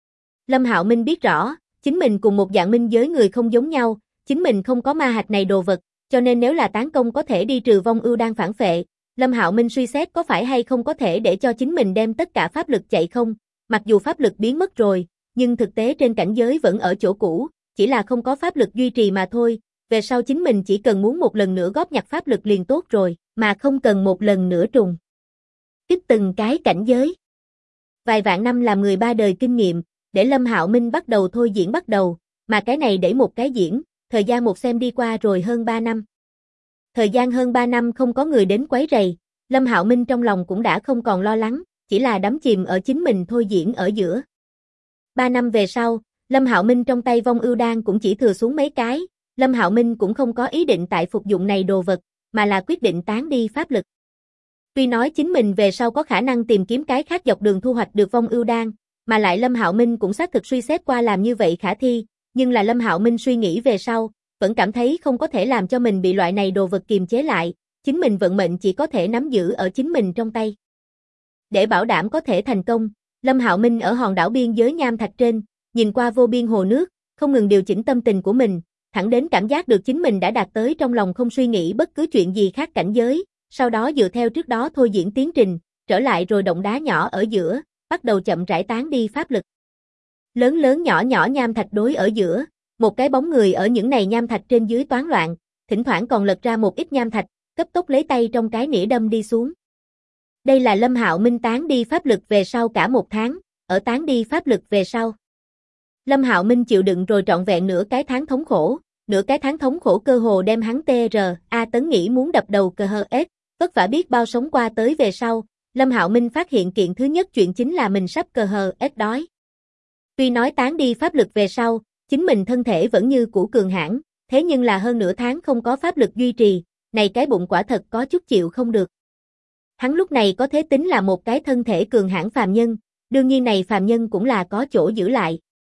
Lâm Hạo Minh biết rõ, chính mình cùng một dạng minh giới người không giống nhau, chính mình không có ma hạch này đồ vật, cho nên nếu là tán công có thể đi trừ vong ưu đan phản phệ, Lâm Hạo Minh suy xét có phải hay không có thể để cho chính mình đem tất cả pháp lực chạy không, mặc dù pháp lực biến mất rồi, nhưng thực tế trên cảnh giới vẫn ở chỗ cũ, chỉ là không có pháp lực duy trì mà thôi, về sau chính mình chỉ cần muốn một lần nữa góp nhặt pháp lực liền tốt rồi, mà không cần một lần nữa trùng tiếp từng cái cảnh giới. Vài vạn năm làm người ba đời kinh nghiệm, để Lâm Hạo Minh bắt đầu thôi diễn bắt đầu, mà cái này để một cái diễn, thời gian một xem đi qua rồi hơn 3 năm. Thời gian hơn 3 năm không có người đến quấy rầy, Lâm Hạo Minh trong lòng cũng đã không còn lo lắng, chỉ là đắm chìm ở chính mình thôi diễn ở giữa. 3 năm về sau, Lâm Hạo Minh trong tay vong ưu đan cũng chỉ thừa xuống mấy cái, Lâm Hạo Minh cũng không có ý định tại phục dụng này đồ vật, mà là quyết định tán đi pháp lực. Tuy nói chính mình về sau có khả năng tìm kiếm cái khác dọc đường thu hoạch được vong ưu đan, mà lại Lâm Hạo Minh cũng xác thực suy xét qua làm như vậy khả thi, nhưng là Lâm Hạo Minh suy nghĩ về sau, vẫn cảm thấy không có thể làm cho mình bị loại này đồ vật kiềm chế lại, chính mình vận mệnh chỉ có thể nắm giữ ở chính mình trong tay. Để bảo đảm có thể thành công, Lâm Hạo Minh ở hòn đảo biên giới nham thạch trên, nhìn qua vô biên hồ nước, không ngừng điều chỉnh tâm tình của mình, thẳng đến cảm giác được chính mình đã đạt tới trong lòng không suy nghĩ bất cứ chuyện gì khác cảnh giới, sau đó dựa theo trước đó thôi diễn tiến trình, trở lại rồi động đá nhỏ ở giữa, bắt đầu chậm rãi tán đi pháp lực. Lớn lớn nhỏ nhỏ nham thạch đối ở giữa, một cái bóng người ở những này nham thạch trên dưới toán loạn, thỉnh thoảng còn lật ra một ít nham thạch, cấp tốc lấy tay trong cái nĩa đâm đi xuống. Đây là Lâm Hạo Minh tán đi pháp lực về sau cả một tháng, ở tán đi pháp lực về sau. Lâm Hạo Minh chịu đựng rồi trọn vẹn nửa cái tháng thống khổ, nửa cái tháng thống khổ cơ hồ đem hắn TRA tấn nghĩ muốn đập đầu CHS, vất vả biết bao sống qua tới về sau, Lâm Hạo Minh phát hiện kiện thứ nhất chuyện chính là mình sắp CHS đói. Tuy nói tán đi pháp lực về sau, chính mình thân thể vẫn như cũ cường hãn, thế nhưng là hơn nửa tháng không có pháp lực duy trì, này cái bụng quả thật có chút chịu không được. Hắn lúc này có thể tính là một cái thân thể cường hãn phàm nhân, đương nhiên này phàm nhân cũng là có chỗ giữ lại.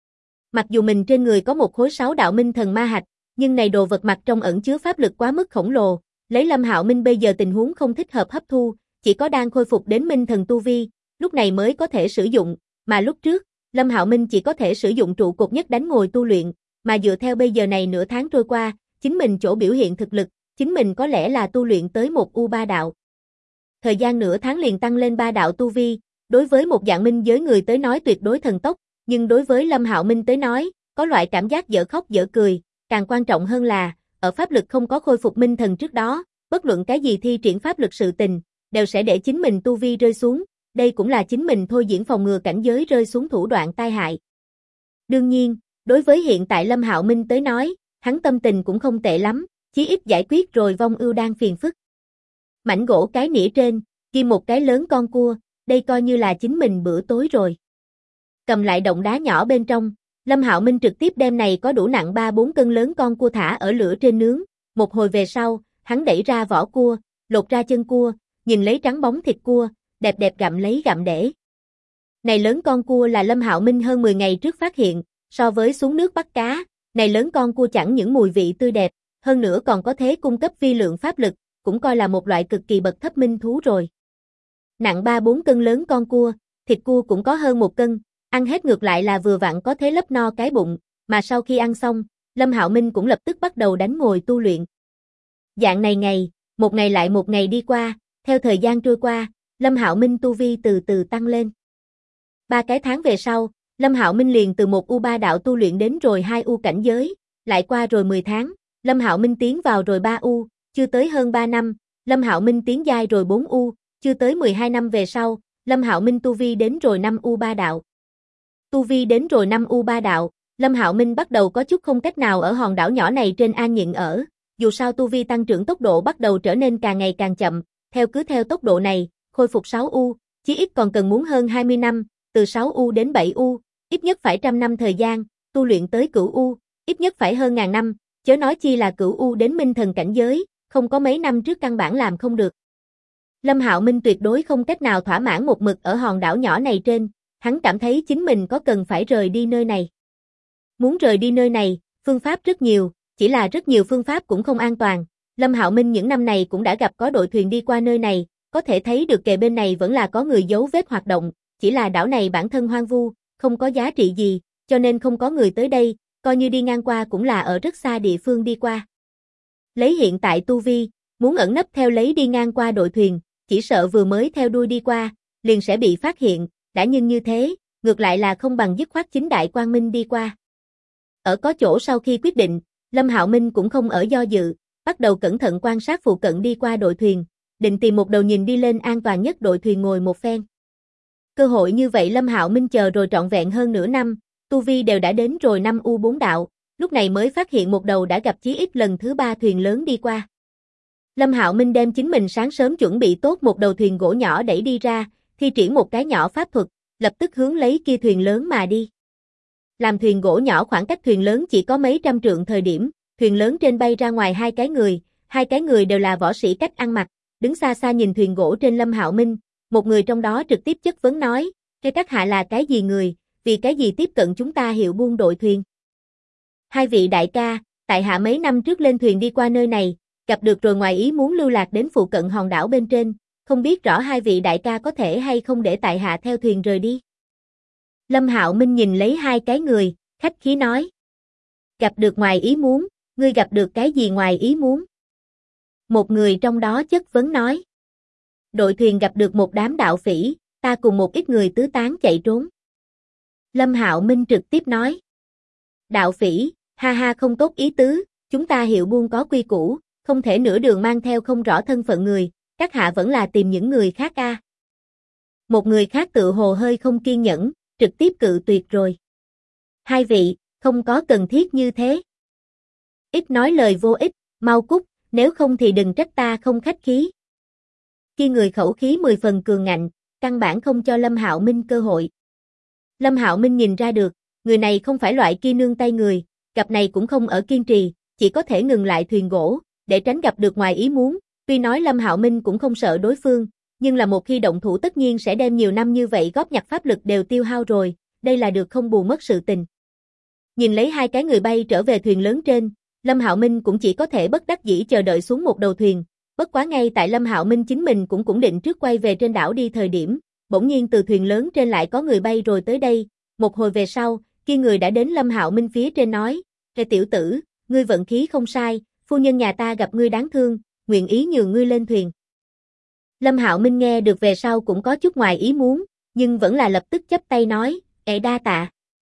Mặc dù mình trên người có một khối 6 đạo minh thần ma hạch, nhưng này đồ vật mặt trong ẩn chứa pháp lực quá mức khổng lồ, lấy Lâm Hạo Minh bây giờ tình huống không thích hợp hấp thu, chỉ có đang khôi phục đến minh thần tu vi, lúc này mới có thể sử dụng, mà lúc trước, Lâm Hạo Minh chỉ có thể sử dụng trụ cột nhất đánh ngồi tu luyện, mà dựa theo bây giờ này nửa tháng trôi qua, chính mình chỗ biểu hiện thực lực, chính mình có lẽ là tu luyện tới một U3 đạo. Thời gian nửa tháng liền tăng lên 3 đạo tu vi, đối với một dạng minh giới người tới nói tuyệt đối thần tốc, nhưng đối với Lâm Hạo Minh tới nói, có loại cảm giác dở khóc dở cười, càng quan trọng hơn là, ở pháp lực không có khôi phục minh thần trước đó, bất luận cái gì thi triển pháp lực sự tình, đều sẽ để chính mình tu vi rơi xuống, đây cũng là chính mình thôi diễn phòng ngừa cảnh giới rơi xuống thủ đoạn tai hại. Đương nhiên, đối với hiện tại Lâm Hạo Minh tới nói, hắn tâm tình cũng không tệ lắm, chí ít giải quyết rồi vong ưu đan phiền phức. Mảnh gỗ cái nĩa trên, ghi một cái lớn con cua, đây coi như là chính mình bữa tối rồi. Cầm lại động đá nhỏ bên trong, Lâm Hạo Minh trực tiếp đem này có đủ nặng 3-4 cân lớn con cua thả ở lửa trên nướng, một hồi về sau, hắn đẩy ra vỏ cua, lột ra chân cua, nhìn lấy trắng bóng thịt cua, đẹp đẹp gặm lấy gặm để. Này lớn con cua là Lâm Hạo Minh hơn 10 ngày trước phát hiện, so với xuống nước bắt cá, này lớn con cua chẳng những mùi vị tươi đẹp, hơn nữa còn có thể cung cấp vi lượng pháp lực, cũng coi là một loại cực kỳ bậc thấp minh thú rồi. Nặng 3-4 cân lớn con cua, thịt cua cũng có hơn 1 cân, ăn hết ngược lại là vừa vặn có thể lấp no cái bụng, mà sau khi ăn xong, Lâm Hạo Minh cũng lập tức bắt đầu đánh ngồi tu luyện. Dạng này một ngày lại một ngày đi qua, theo thời gian trôi qua, Lâm Hạo Minh tu vi từ từ tăng lên. 3 cái tháng về sau, Lâm Hạo Minh liền từ một U3 đạo tu luyện đến rồi 2 U cảnh giới, lại qua rồi 10 tháng, Lâm Hạo Minh tiến vào rồi 3 U, chưa tới hơn 3 năm, Lâm Hạo Minh tiến giai rồi 4 U, chưa tới 12 năm về sau, Lâm Hạo Minh tu vi đến rồi 5 U3 đạo. Tu vi đến rồi 5 U3 đạo, Lâm Hạo Minh bắt đầu có chút không cách nào ở hòn đảo nhỏ này trên an nhịn ở, dù sao tu vi tăng trưởng tốc độ bắt đầu trở nên càng ngày càng chậm, cứ theo tốc độ này, khôi phục 6 U, chí ít còn cần muốn hơn 20 năm, từ 6 U đến 7 U, ít nhất phải 100 năm thời gian, tu luyện tới cửu U, ít nhất phải hơn ngàn năm, chớ nói chi là cửu U đến minh thần cảnh giới, không có mấy năm trước căn bản làm không được. Lâm Hạo Minh tuyệt đối không cách nào thỏa mãn một mực ở hòn đảo nhỏ này trên, hắn cảm thấy chính mình có cần phải rời đi nơi này. Muốn rời đi nơi này, phương pháp rất nhiều, chỉ là rất nhiều phương pháp cũng không an toàn. Lâm Hạo Minh những năm này cũng đã gặp có đội thuyền đi qua nơi này, có thể thấy được kề bên này vẫn là có người dấu vết hoạt động, chỉ là đảo này bản thân hoang vu, không có giá trị gì, cho nên không có người tới đây, coi như đi ngang qua cũng là ở rất xa địa phương đi qua. Lấy hiện tại tu vi, muốn ẩn nấp theo lấy đi ngang qua đội thuyền, chỉ sợ vừa mới theo đuôi đi qua, liền sẽ bị phát hiện, đã nhưng như thế, ngược lại là không bằng dứt khoát chính đại quang minh đi qua. Ở có chỗ sau khi quyết định, Lâm Hạo Minh cũng không ở do dự, bắt đầu cẩn thận quan sát phụ cận đi qua đội thuyền, định tìm một đầu nhìn đi lên an toàn nhất đội thuyền ngồi một phen. Cơ hội như vậy Lâm Hạo Minh chờ rồi trọn vẹn hơn nửa năm, tu vi đều đã đến rồi 5U4 đạo, lúc này mới phát hiện một đầu đã gặp chí ít lần thứ 3 thuyền lớn đi qua. Lâm Hạo Minh đem chính mình sáng sớm chuẩn bị tốt một đầu thuyền gỗ nhỏ đẩy đi ra, thi triển một cái nhỏ pháp thuật, lập tức hướng lấy kia thuyền lớn mà đi. Làm thuyền gỗ nhỏ khoảng cách thuyền lớn chỉ có mấy trăm trượng thời điểm, thuyền lớn trên bay ra ngoài hai cái người đều là võ sĩ cách ăn mặc, đứng xa xa nhìn thuyền gỗ trên Lâm Hạo Minh, một người trong đó trực tiếp chất vấn nói, "Cái các hạ là cái gì người, vì cái gì tiếp cận chúng ta hiệu buôn đội thuyền?" "Hai vị đại ca, tại hạ mấy năm trước lên thuyền đi qua nơi này, gặp được rồi ngoài ý muốn lưu lạc đến phụ cận hòn đảo bên trên, không biết rõ hai vị đại ca có thể hay không để tại hạ theo thuyền rời đi." Lâm Hạo Minh nhìn lấy hai cái người, khách khí nói. "Gặp được ngoài ý muốn, ngươi gặp được cái gì ngoài ý muốn?" Một người trong đó chất vấn nói. "Đội thuyền gặp được một đám đạo phỉ, ta cùng một ít người tứ tán chạy trốn." Lâm Hạo Minh trực tiếp nói. "Đạo phỉ, ha ha không tốt ý tứ, chúng ta hiệu buôn có quy củ, không thể nửa đường mang theo không rõ thân phận người, các hạ vẫn là tìm những người khác a." Một người khác tự hồ hơi không kiên nhẫn, trực tiếp cự tuyệt rồi. "Hai vị, không có cần thiết như thế. Ít nói lời vô ích, mau cút, nếu không thì đừng trách ta không khách khí." Kia người khẩu khí 10 phần cường ngạnh, căn bản không cho Lâm Hạo Minh cơ hội. Lâm Hạo Minh nhìn ra được, người này không phải loại kia nương tay người, gặp này cũng không ở kiên trì, chỉ có thể ngừng lại thuyền gỗ, để tránh gặp được ngoài ý muốn. Tuy nói Lâm Hạo Minh cũng không sợ đối phương, nhưng là một khi động thủ tất nhiên sẽ đem nhiều năm như vậy góp nhặt pháp lực đều tiêu hao rồi, đây là được không bù mất sự tình. Nhìn lấy hai cái người bay trở về thuyền lớn trên, Lâm Hạo Minh cũng chỉ có thể bất đắc dĩ chờ đợi xuống một đầu thuyền. Bất quá ngay tại Lâm Hạo Minh chính mình cũng định trước quay về trên đảo đi thời điểm, bỗng nhiên từ thuyền lớn trên lại có người bay rồi tới đây, một hồi về sau, kia người đã đến Lâm Hạo Minh phía trên nói, "Cái tiểu tử, ngươi vận khí không sai, phu nhân nhà ta gặp ngươi đáng thương, nguyện ý nhường ngươi lên thuyền." Lâm Hạo Minh nghe được về sau cũng có chút ngoài ý muốn, nhưng vẫn là lập tức chắp tay nói, đa tạ."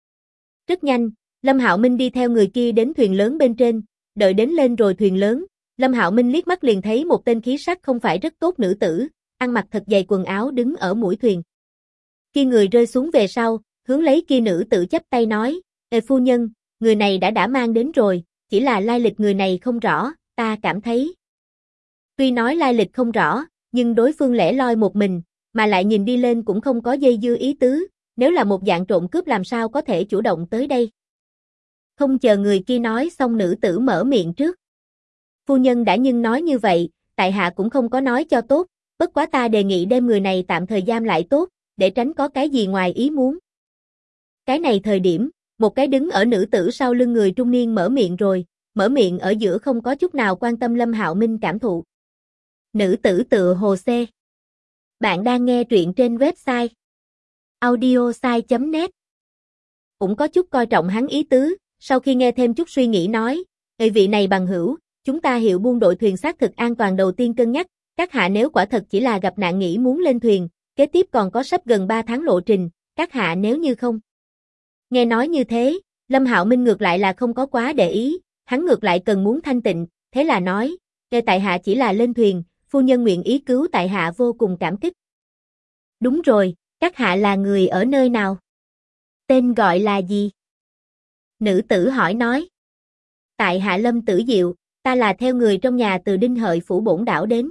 Rất nhanh, Lâm Hạo Minh đi theo người kia đến thuyền lớn bên trên, đợi đến lên rồi thuyền lớn, Lâm Hạo Minh liếc mắt liền thấy một tên khí sắc không phải rất tốt nữ tử, ăn mặc thật dày quần áo đứng ở mũi thuyền. Kia người rơi xuống về sau, hướng lấy kia nữ tử chắp tay nói, phu nhân, người này đã mang đến rồi, chỉ là lai lịch người này không rõ, ta cảm thấy." Tuy nói lai lịch không rõ, nhưng đối phương lẻ loi một mình, mà lại nhìn đi lên cũng không có dây dưa ý tứ, nếu là một dạng trộm cướp làm sao có thể chủ động tới đây. Không chờ người kia nói xong nữ tử mở miệng trước. "Phu nhân đã nhưng nói như vậy, tại hạ cũng không có nói cho tốt, bất quá ta đề nghị đem người này tạm thời giam lại tốt, để tránh có cái gì ngoài ý muốn." Cái này thời điểm, một cái đứng ở nữ tử sau lưng người trung niên mở miệng rồi, mở miệng ở giữa không có chút nào quan tâm Lâm Hạo Minh cảm thụ. Nữ tử tựa hồ C. Bạn đang nghe truyện trên website audiosai.net. Cũng có chút coi trọng hắn ý tứ, sau khi nghe thêm chút suy nghĩ nói, vị này bằng hữu, chúng ta hiệu buôn đội thuyền xác thực an toàn đầu tiên cân nhắc, các hạ nếu quả thật chỉ là gặp nạn nghĩ muốn lên thuyền, kế tiếp còn có sắp gần 3 tháng lộ trình, các hạ nếu như không." Nghe nói như thế, Lâm Hạo Minh ngược lại là không có quá để ý, hắn ngược lại cần muốn thanh tịnh, thế là nói, tại hạ chỉ là lên thuyền, phu nhân nguyện ý cứu tại hạ vô cùng cảm kích." "Đúng rồi, các hạ là người ở nơi nào? Tên gọi là gì?" Nữ tử hỏi nói. "Tại hạ Lâm Tử Diệu, ta là theo người trong nhà từ Đinh Hợi phủ bổn đảo đến."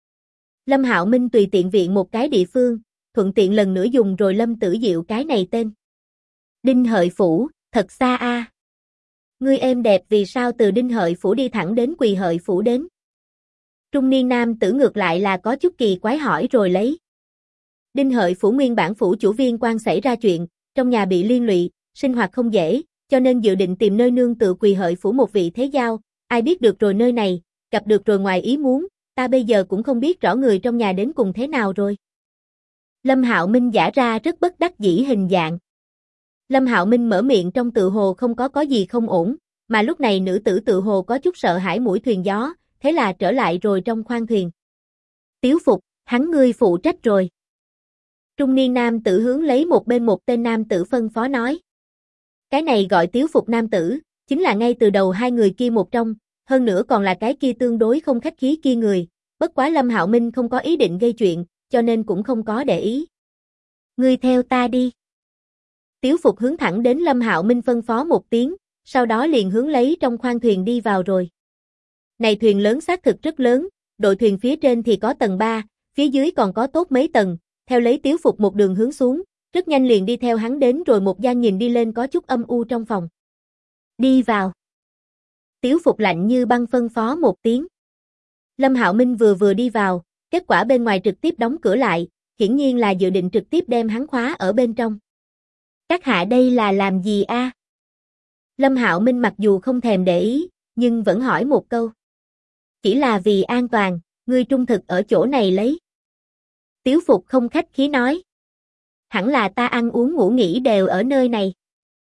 Lâm Hạo Minh tùy tiện viện một cái địa phương, thuận tiện lần nữa dùng rồi Lâm Tử Diệu cái này tên. "Đinh Hợi phủ, thật xa a. Ngươi êm đẹp vì sao từ Đinh Hợi phủ đi thẳng đến Quỳ Hợi phủ đến?" Trung niên nam tử ngược lại là có chút kỳ quái hỏi rồi lấy. Đinh Hợi phủ nguyên bản phủ chủ viên quan xảy ra chuyện, trong nhà bị liên lụy, sinh hoạt không dễ, cho nên dự định tìm nơi nương tựa Quỳ Hợi phủ một vị thế giao, ai biết được rồi nơi này, gặp được rồi ngoài ý muốn, ta bây giờ cũng không biết rõ người trong nhà đến cùng thế nào rồi. Lâm Hạo Minh giả ra rất bất đắc dĩ hình dạng. Lâm Hạo Minh mở miệng trong tự hồ không có gì không ổn, mà lúc này nữ tử tự hồ có chút sợ hãi mũi thuyền gió, thế là trở lại rồi trong khoang thuyền. "Tiếu Phục, hắn ngươi phụ trách rồi." Trung niên nam tử hướng lấy một bên một tên nam tử phân phó nói. Cái này gọi Tiếu Phục nam tử, chính là ngay từ đầu hai người kia một trong, hơn nữa còn là cái kia tương đối không khách khí kia người, Bất quá Lâm Hạo Minh không có ý định gây chuyện, cho nên cũng không có để ý. Ngươi theo ta đi. Tiếu Phục hướng thẳng đến Lâm Hạo Minh phân phó một tiếng, sau đó liền hướng lấy trong khoang thuyền đi vào rồi. Này thuyền lớn xác thực rất lớn, đội thuyền phía trên thì có tầng 3, phía dưới còn có tốt mấy tầng, theo lấy Tiếu Phục một đường hướng xuống, rất nhanh liền đi theo hắn đến rồi một gian nhìn đi lên có chút âm u trong phòng. Đi vào. Tiếu Phục lạnh như băng phân phó một tiếng. Lâm Hạo Minh vừa đi vào, kết quả bên ngoài trực tiếp đóng cửa lại, hiển nhiên là dự định trực tiếp đem hắn khóa ở bên trong. Các hạ đây là làm gì a? Lâm Hạo Minh mặc dù không thèm để ý, nhưng vẫn hỏi một câu. Chỉ là vì an toàn, ngươi trung thực ở chỗ này lấy. Tiếu Phục không khách khí nói. Hẳn là ta ăn uống ngủ nghỉ đều ở nơi này.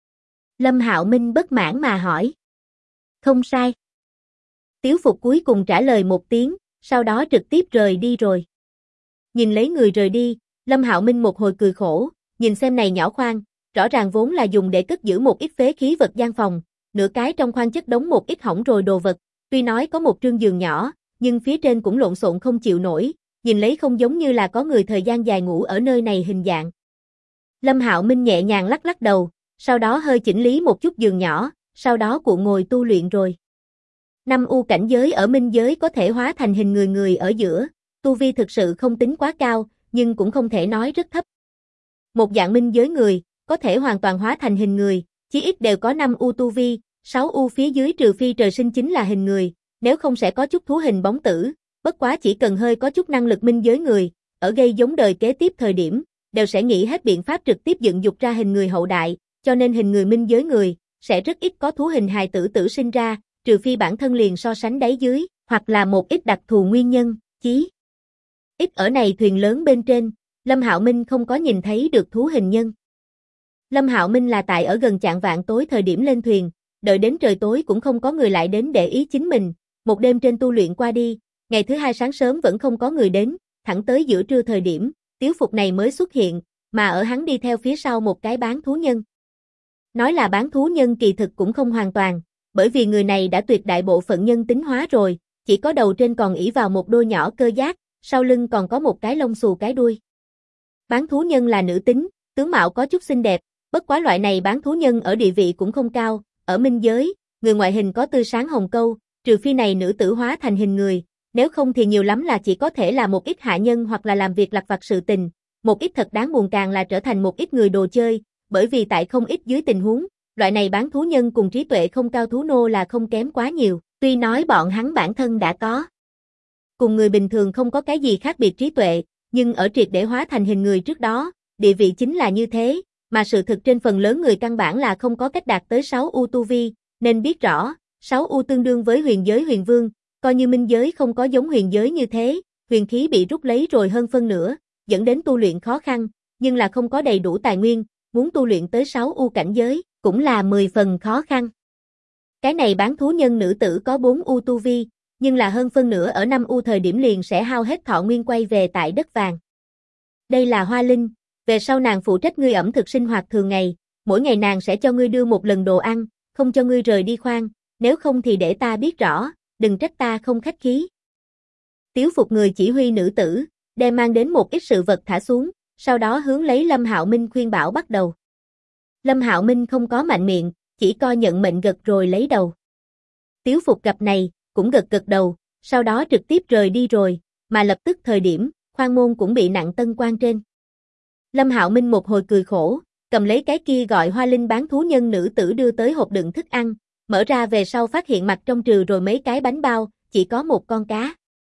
Lâm Hạo Minh bất mãn mà hỏi. Không sai. Tiếu Phục cuối cùng trả lời một tiếng, sau đó trực tiếp rời đi rồi. Nhìn lấy người rời đi, Lâm Hạo Minh một hồi cười khổ, nhìn xem này nhỏ khoang, rõ ràng vốn là dùng để cất giữ một ít phế khí vật gian phòng, nửa cái trong khoang chất đống một ít hỏng rồi đồ vật, tuy nói có một trương giường nhỏ, nhưng phía trên cũng lộn xộn không chịu nổi, nhìn lấy không giống như là có người thời gian dài ngủ ở nơi này hình dạng. Lâm Hạo Minh nhẹ nhàng lắc lắc đầu, sau đó hơi chỉnh lý một chút giường nhỏ, sau đó cuộn ngồi tu luyện rồi. 5 u cảnh giới ở minh giới có thể hóa thành hình người ở giữa, tu vi thực sự không tính quá cao, nhưng cũng không thể nói rất thấp. Một dạng minh giới người, có thể hoàn toàn hóa thành hình người, chí ít đều có 5 u tu vi, 6 u phía dưới trừ phi trời sinh chính là hình người, nếu không sẽ có chút thú hình bóng tử, bất quá chỉ cần hơi có chút năng lực minh giới người, ở gây giống đời kế tiếp thời điểm, đều sẽ nghĩ hết biện pháp trực tiếp dựng dục ra hình người hậu đại, cho nên hình người minh giới người, sẽ rất ít có thú hình hài tử tử sinh ra, trừ phi bản thân liền so sánh đáy dưới, hoặc là một ít đặc thù nguyên nhân, chí ít ở này thuyền lớn bên trên, Lâm Hạo Minh không có nhìn thấy được thú hình nhân. Lâm Hạo Minh là tại ở gần chạng vạng tối thời điểm lên thuyền, đợi đến trời tối cũng không có người lại đến để ý chính mình, một đêm trên tu luyện qua đi, ngày thứ hai sáng sớm vẫn không có người đến, thẳng tới giữa trưa thời điểm, Tiếu Phục này mới xuất hiện, mà ở hắn đi theo phía sau một cái bán thú nhân. Nói là bán thú nhân kỳ thực cũng không hoàn toàn, bởi vì người này đã tuyệt đại bộ phận nhân tính hóa rồi, chỉ có đầu trên còn ỷ vào một đôi nhỏ cơ giác, sau lưng còn có một cái lông xù cái đuôi. Bán thú nhân là nữ tính, tướng mạo có chút xinh đẹp, bất quá loại này bán thú nhân ở địa vị cũng không cao, ở minh giới, người ngoại hình có tươi sáng hồng câu, trừ phi này nữ tử hóa thành hình người, nếu không thì nhiều lắm là chỉ có thể là một ít hạ nhân hoặc là làm việc lặt vặt sự tình, một ít thật đáng buồn càng là trở thành một ít người đồ chơi, bởi vì tại không ít dưới tình huống, loại này bán thú nhân cùng trí tuệ không cao thú nô là không kém quá nhiều, tuy nói bọn hắn bản thân đã có cùng người bình thường không có cái gì khác biệt trí tuệ, nhưng ở triệt để hóa thành hình người trước đó, địa vị chính là như thế, mà sự thực trên phần lớn người căn bản là không có cách đạt tới 6 u tu vi, nên biết rõ, 6 u tương đương với huyền giới huyền vương, coi như minh giới không có giống huyền giới như thế, huyền khí bị rút lấy rồi hơn phân nửa, dẫn đến tu luyện khó khăn, nhưng là không có đầy đủ tài nguyên, muốn tu luyện tới 6 u cảnh giới, cũng là 10 phần khó khăn. Cái này bán thú nhân nữ tử có 4 u tu vi, nhưng là hơn phân nửa ở 5 u thời điểm liền sẽ hao hết thọ nguyên quay về tại đất vàng. Đây là Hoa Linh, về sau nàng phụ trách ngươi ẩm thực sinh hoạt thường ngày, mỗi ngày nàng sẽ cho ngươi đưa một lần đồ ăn, không cho ngươi rời đi khoang, nếu không thì để ta biết rõ, đừng trách ta không khách khí. Tiếu Phục người chỉ huy nữ tử, đem mang đến một ít sự vật thả xuống, sau đó hướng lấy Lâm Hạo Minh khuyên bảo bắt đầu. Lâm Hạo Minh không có mạnh miệng, chỉ coi nhận mệnh gật rồi lấy đầu. Tiếu Phục gặp này, cũng gật đầu, sau đó trực tiếp rời đi rồi, mà lập tức thời điểm, khoang môn cũng bị nặng tân quan trên. Lâm Hạo Minh một hồi cười khổ, cầm lấy cái kia gọi Hoa Linh bán thú nhân nữ tử đưa tới hộp đựng thức ăn, mở ra về sau phát hiện mặt trong trừ rồi mấy cái bánh bao, chỉ có một con cá.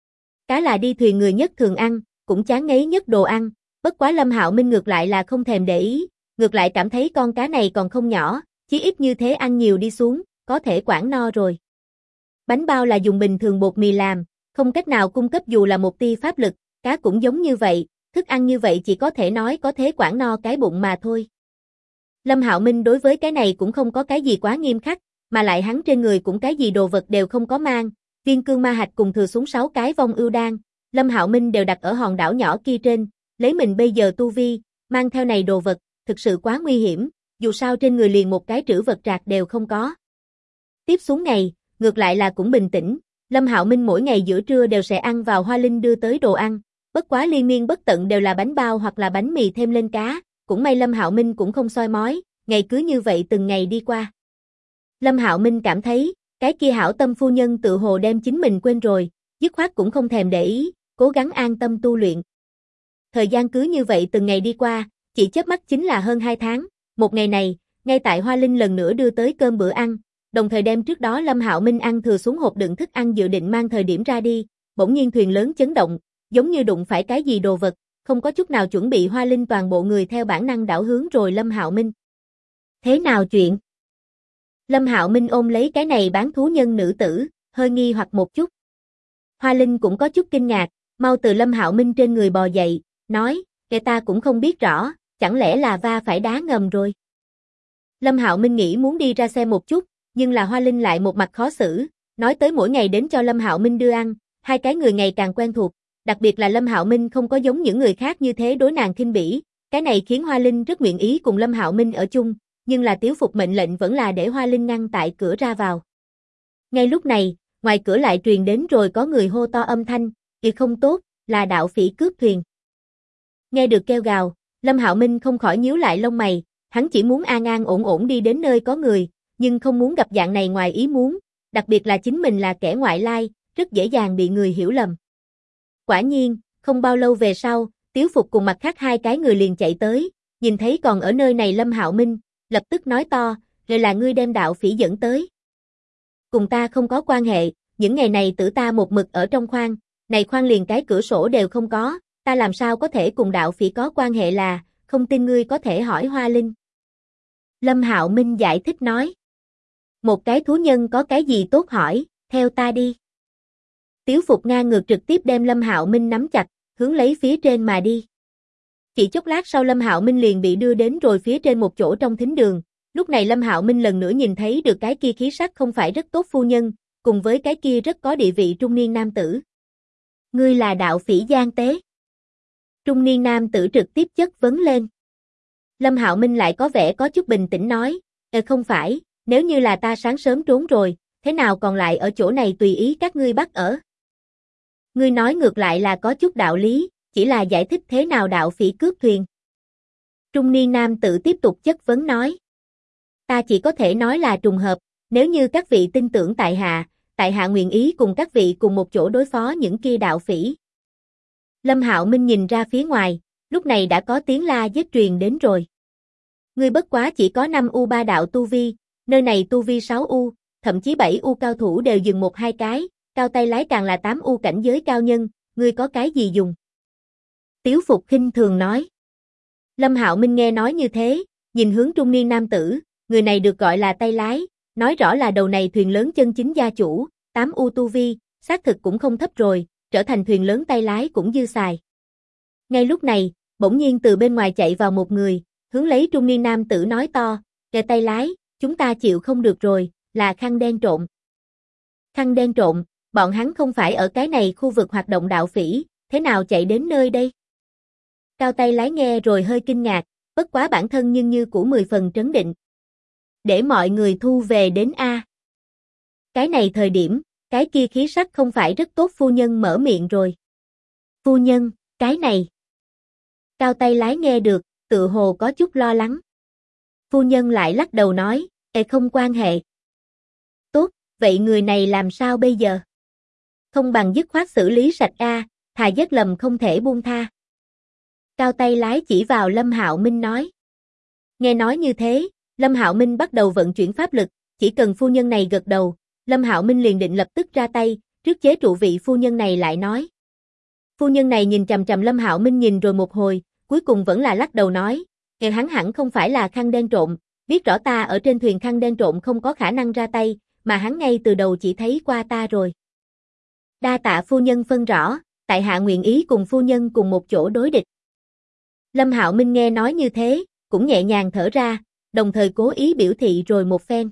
Cá là đi thuyền người nhất thường ăn, cũng chán ngấy nhất đồ ăn, bất quá Lâm Hạo Minh ngược lại là không thèm để ý, ngược lại cảm thấy con cá này còn không nhỏ, chí ít như thế ăn nhiều đi xuống, có thể quản no rồi. Bánh bao là dùng bình thường bột mì làm, không cách nào cung cấp dù là một tia pháp lực, cá cũng giống như vậy, thức ăn như vậy chỉ có thể nói có thế quản no cái bụng mà thôi. Lâm Hạo Minh đối với cái này cũng không có cái gì quá nghiêm khắc, mà lại hắn trên người cũng cái gì đồ vật đều không có mang, viên cương ma hạch cùng thừa xuống 6 cái vong ưu đan, Lâm Hạo Minh đều đặt ở hòn đảo nhỏ kia trên, lấy mình bây giờ tu vi, mang theo này đồ vật, thực sự quá nguy hiểm, dù sao trên người liền một cái trữ vật trạc đều không có. Tiếp xuống ngày, ngược lại là cũng bình tĩnh, Lâm Hạo Minh mỗi ngày giữa trưa đều sẽ ăn vào Hoa Linh đưa tới đồ ăn, bất quá liên miên bất tận đều là bánh bao hoặc là bánh mì thêm lên cá, cũng may Lâm Hạo Minh cũng không soi mói, ngày cứ như vậy từng ngày đi qua. Lâm Hạo Minh cảm thấy, cái kia hảo tâm phu nhân tự hồ đem chính mình quên rồi, dứt khoát cũng không thèm để ý, cố gắng an tâm tu luyện. Thời gian cứ như vậy từng ngày đi qua, chỉ chớp mắt chính là hơn 2 tháng, một ngày này, ngay tại Hoa Linh lần nữa đưa tới cơm bữa ăn, đồng thời đem trước đó Lâm Hạo Minh ăn thừa xuống hộp đựng thức ăn dự định mang thời điểm ra đi, bỗng nhiên thuyền lớn chấn động, giống như đụng phải cái gì đồ vật, không có chút nào chuẩn bị Hoa Linh toàn bộ người theo bản năng đảo hướng rồi Lâm Hạo Minh. Thế nào chuyện? Lâm Hạo Minh ôm lấy cái này bán thú nhân nữ tử, hơi nghi hoặc một chút. Hoa Linh cũng có chút kinh ngạc, mau từ Lâm Hạo Minh trên người bò dậy, nói, kẻ ta cũng không biết rõ, chẳng lẽ là va phải đá ngầm rồi. Lâm Hạo Minh nghĩ muốn đi ra xem một chút, nhưng là Hoa Linh lại một mặt khó xử, nói tới mỗi ngày đến cho Lâm Hạo Minh đưa ăn, hai cái người ngày càng quen thuộc, đặc biệt là Lâm Hạo Minh không có giống những người khác như thế đối nàng khinh bỉ, cái này khiến Hoa Linh rất nguyện ý cùng Lâm Hạo Minh ở chung, nhưng là Tiếu Phục mệnh lệnh vẫn là để Hoa Linh ngăn tại cửa ra vào. Ngay lúc này, ngoài cửa lại truyền đến rồi có người hô to âm thanh, "Kìa không tốt, là đạo phỉ cướp thuyền." Nghe được kêu gào, Lâm Hạo Minh không khỏi nhíu lại lông mày, hắn chỉ muốn an an ổn ổn đi đến nơi có người, nhưng không muốn gặp dạng này ngoài ý muốn, đặc biệt là chính mình là kẻ ngoại lai, rất dễ dàng bị người hiểu lầm. Quả nhiên, không bao lâu về sau, Tiếu Phục cùng mặt khác hai cái người liền chạy tới, nhìn thấy còn ở nơi này Lâm Hạo Minh, lập tức nói to, "Rồi là ngươi đem đạo phỉ dẫn tới. Cùng ta không có quan hệ, những ngày này tử ta một mực ở trong khoang, này khoang liền cái cửa sổ đều không có, ta làm sao có thể cùng đạo phỉ có quan hệ là, không tin ngươi có thể hỏi Hoa Linh." Lâm Hạo Minh giải thích nói, "Một cái thú nhân có cái gì tốt hỏi, theo ta đi." Tiếu Phục ngang ngược trực tiếp đem Lâm Hạo Minh nắm chặt, hướng lấy phía trên mà đi. Chỉ chốc lát sau Lâm Hạo Minh liền bị đưa đến rồi phía trên một chỗ trong thính đường, lúc này Lâm Hạo Minh lần nữa nhìn thấy được cái kia khí sắc không phải rất tốt phu nhân, cùng với cái kia rất có địa vị trung niên nam tử. "Ngươi là đạo phỉ Giang Tế?" Trung niên nam tử trực tiếp chất vấn lên. Lâm Hạo Minh lại có vẻ có chút bình tĩnh nói, không phải, nếu như là ta sáng sớm trốn rồi, thế nào còn lại ở chỗ này tùy ý các ngươi bắt ở?" "Ngươi nói ngược lại là có chút đạo lý, chỉ là giải thích thế nào đạo phỉ cướp thuyền?" Trung niên nam tử tiếp tục chất vấn nói. "Ta chỉ có thể nói là trùng hợp, nếu như các vị tin tưởng tại hạ nguyện ý cùng các vị cùng một chỗ đối phó những kia đạo phỉ." Lâm Hạo Minh nhìn ra phía ngoài, lúc này đã có tiếng la giết truyền đến rồi. "Ngươi bất quá chỉ có 5U3 đạo tu vi, nơi này tu vi 6U, thậm chí 7U cao thủ đều dừng một hai cái, cao tay lái càng là 8U cảnh giới cao nhân, ngươi có cái gì dùng?" Tiếu Phục khinh thường nói. Lâm Hạo Minh nghe nói như thế, nhìn hướng trung niên nam tử, người này được gọi là tay lái, nói rõ là đầu này thuyền lớn chân chính gia chủ, 8U tu vi, xác thực cũng không thấp rồi, trở thành thuyền lớn tay lái cũng dư xài. Ngay lúc này, bỗng nhiên từ bên ngoài chạy vào một người, hướng lấy trung niên nam tử nói to, "Kẻ tay lái, chúng ta chịu không được rồi, là khăn đen trộn." Khăn đen trộn, bọn hắn không phải ở cái này khu vực hoạt động đạo phỉ, thế nào chạy đến nơi đây? Cao tay lái nghe rồi hơi kinh ngạc, bất quá bản thân nhưng như của 10 phần trấn định. "Để mọi người thu về đến A." Cái này thời điểm, cái kia khí sắc không phải rất tốt phu nhân mở miệng rồi. "Phu nhân, cái này." Cao tay lái nghe được, tự hồ có chút lo lắng. Phu nhân lại lắc đầu nói, không quan hệ." "Tốt, vậy người này làm sao bây giờ? Không bằng dứt khoát xử lý sạch A, thà giết lầm không thể buông tha." Cao tay lái chỉ vào Lâm Hạo Minh nói. Nghe nói như thế, Lâm Hạo Minh bắt đầu vận chuyển pháp lực, chỉ cần phu nhân này gật đầu, Lâm Hạo Minh liền định lập tức ra tay, trước chế trụ vị phu nhân này lại nói. Phu nhân này nhìn chằm chằm Lâm Hạo Minh nhìn rồi một hồi, cuối cùng vẫn là lắc đầu nói, hắn hẳn không phải là khăn đen trộn, biết rõ ta ở trên thuyền khăn đen trộn không có khả năng ra tay, mà hắn ngay từ đầu chỉ thấy qua ta rồi. Đa tạ phu nhân phân rõ, tại hạ nguyện ý cùng phu nhân cùng một chỗ đối địch. Lâm Hạo Minh nghe nói như thế, cũng nhẹ nhàng thở ra, đồng thời cố ý biểu thị rồi một phen.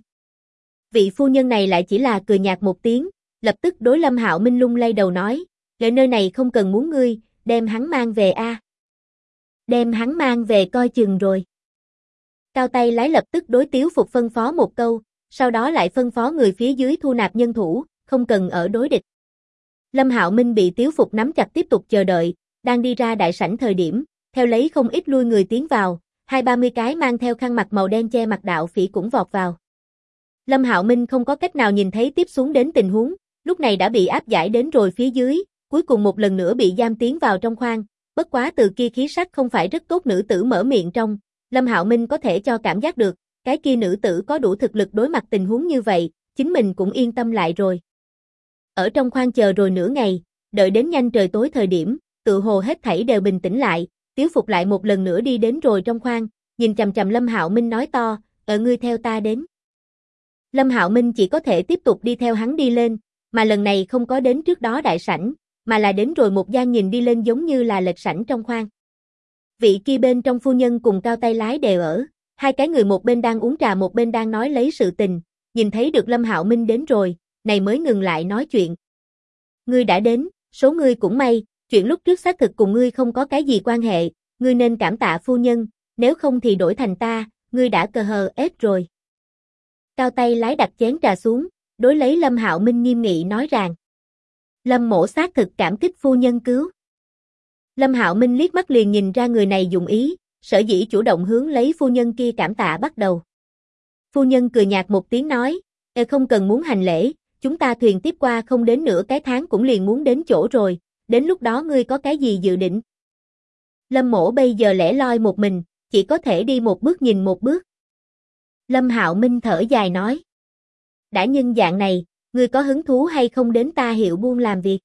Vị phu nhân này lại chỉ là cười nhạt một tiếng, lập tức đối Lâm Hạo Minh lung lay đầu nói, "Lệ nơi này không cần muốn ngươi, đem hắn mang về a." "Đem hắn mang về coi chừng rồi." Cao tay lái lập tức đối Tiếu Phục phân phó một câu, sau đó lại phân phó người phía dưới thu nạp nhân thủ, không cần ở đối địch. Lâm Hạo Minh bị Tiếu Phục nắm chặt tiếp tục chờ đợi, đang đi ra đại sảnh thời điểm, theo lấy không ít lui người tiến vào, 20-30 cái mang theo khăn mặt màu đen che mặt đạo phỉ cũng vọt vào. Lâm Hạo Minh không có cách nào nhìn thấy tiếp xuống đến tình huống, lúc này đã bị áp giải đến rồi phía dưới, cuối cùng một lần nữa bị giam tiến vào trong khoang, bất quá từ kia khí sắc không phải rất tốt nữ tử mở miệng trong, Lâm Hạo Minh có thể cho cảm giác được, cái kia nữ tử có đủ thực lực đối mặt tình huống như vậy, chính mình cũng yên tâm lại rồi. Ở trong khoang chờ rồi nửa ngày, đợi đến nhanh trời tối thời điểm, tự hồ hết thảy đều bình tĩnh lại, Tiếu Phục lại một lần nữa đi đến rồi trong khoang, nhìn chằm chằm Lâm Hạo Minh nói to, ngươi theo ta đến. Lâm Hạo Minh chỉ có thể tiếp tục đi theo hắn đi lên, mà lần này không có đến trước đó đại sảnh, mà là đến rồi một gian nhìn đi lên giống như là lệch sảnh trong khoang. Vị kia bên trong phu nhân cùng Cao Tay Lái đều ở, hai cái người một bên đang uống trà một bên đang nói lấy sự tình, nhìn thấy được Lâm Hạo Minh đến rồi, này mới ngừng lại nói chuyện. Ngươi đã đến, số ngươi cũng may, chuyện lúc trước xác thực cùng ngươi không có cái gì quan hệ, ngươi nên cảm tạ phu nhân, nếu không thì đổi thành ta, ngươi đã cờ hờ ết rồi. Cao Tay Lái đặt chén trà xuống, đối lấy Lâm Hạo Minh nghiêm nghị nói rằng. Lâm mỗ xác thực cảm kích phu nhân cứu. Lâm Hạo Minh liếc mắt liền nhìn ra người này dụng ý, sở dĩ chủ động hướng lấy phu nhân kia cảm tạ bắt đầu. Phu nhân cười nhạt một tiếng nói, không cần muốn hành lễ, chúng ta thuyền tiếp qua không đến nửa cái tháng cũng liền muốn đến chỗ rồi, đến lúc đó ngươi có cái gì dự định? Lâm mỗ bây giờ lẻ loi một mình, chỉ có thể đi một bước nhìn một bước. Lâm Hạo Minh thở dài nói. Đã nhân dạng này, ngươi có hứng thú hay không đến ta Hiệu Buôn làm việc?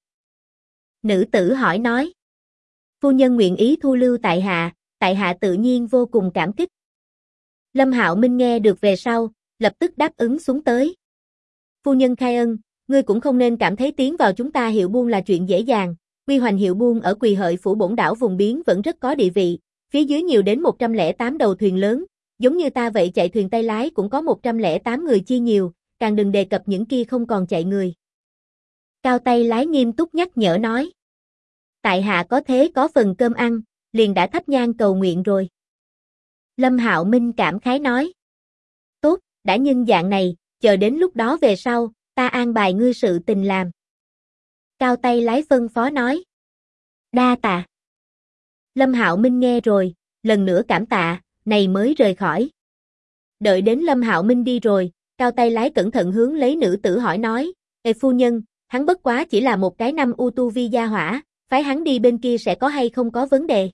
Nữ tử hỏi nói. Phu nhân nguyện ý thu lưu tại hạ tự nhiên vô cùng cảm kích. Lâm Hạo Minh nghe được về sau, lập tức đáp ứng xuống tới. Phu nhân khai ân, ngươi cũng không nên cảm thấy tiến vào chúng ta Hiệu Buôn là chuyện dễ dàng, quy hoành Hiệu Buôn ở Quỳ Hợi phủ bổn đảo vùng biển vẫn rất có địa vị, phía dưới nhiều đến 108 đầu thuyền lớn, giống như ta vậy chạy thuyền tay lái cũng có 108 người chia nhiều, càng đừng đề cập những kia không còn chạy người. Cao Tay Lái nghiêm túc nhắc nhở nói. Tại hạ có thế có phần cơm ăn, liền đã thắp nhang cầu nguyện rồi. Lâm Hạo Minh cảm khái nói. Tốt, đã nhân dạng này, chờ đến lúc đó về sau, ta an bài ngươi sự tình làm. Cao Tay Lái phân phó nói. Đa tạ. Lâm Hạo Minh nghe rồi, lần nữa cảm tạ, này mới rời khỏi. Đợi đến Lâm Hạo Minh đi rồi, Cao Tay Lái cẩn thận hướng lấy nữ tử hỏi nói, phu nhân, hắn bất quá chỉ là một cái năm u tu vi gia hỏa, phái hắn đi bên kia sẽ có hay không có vấn đề.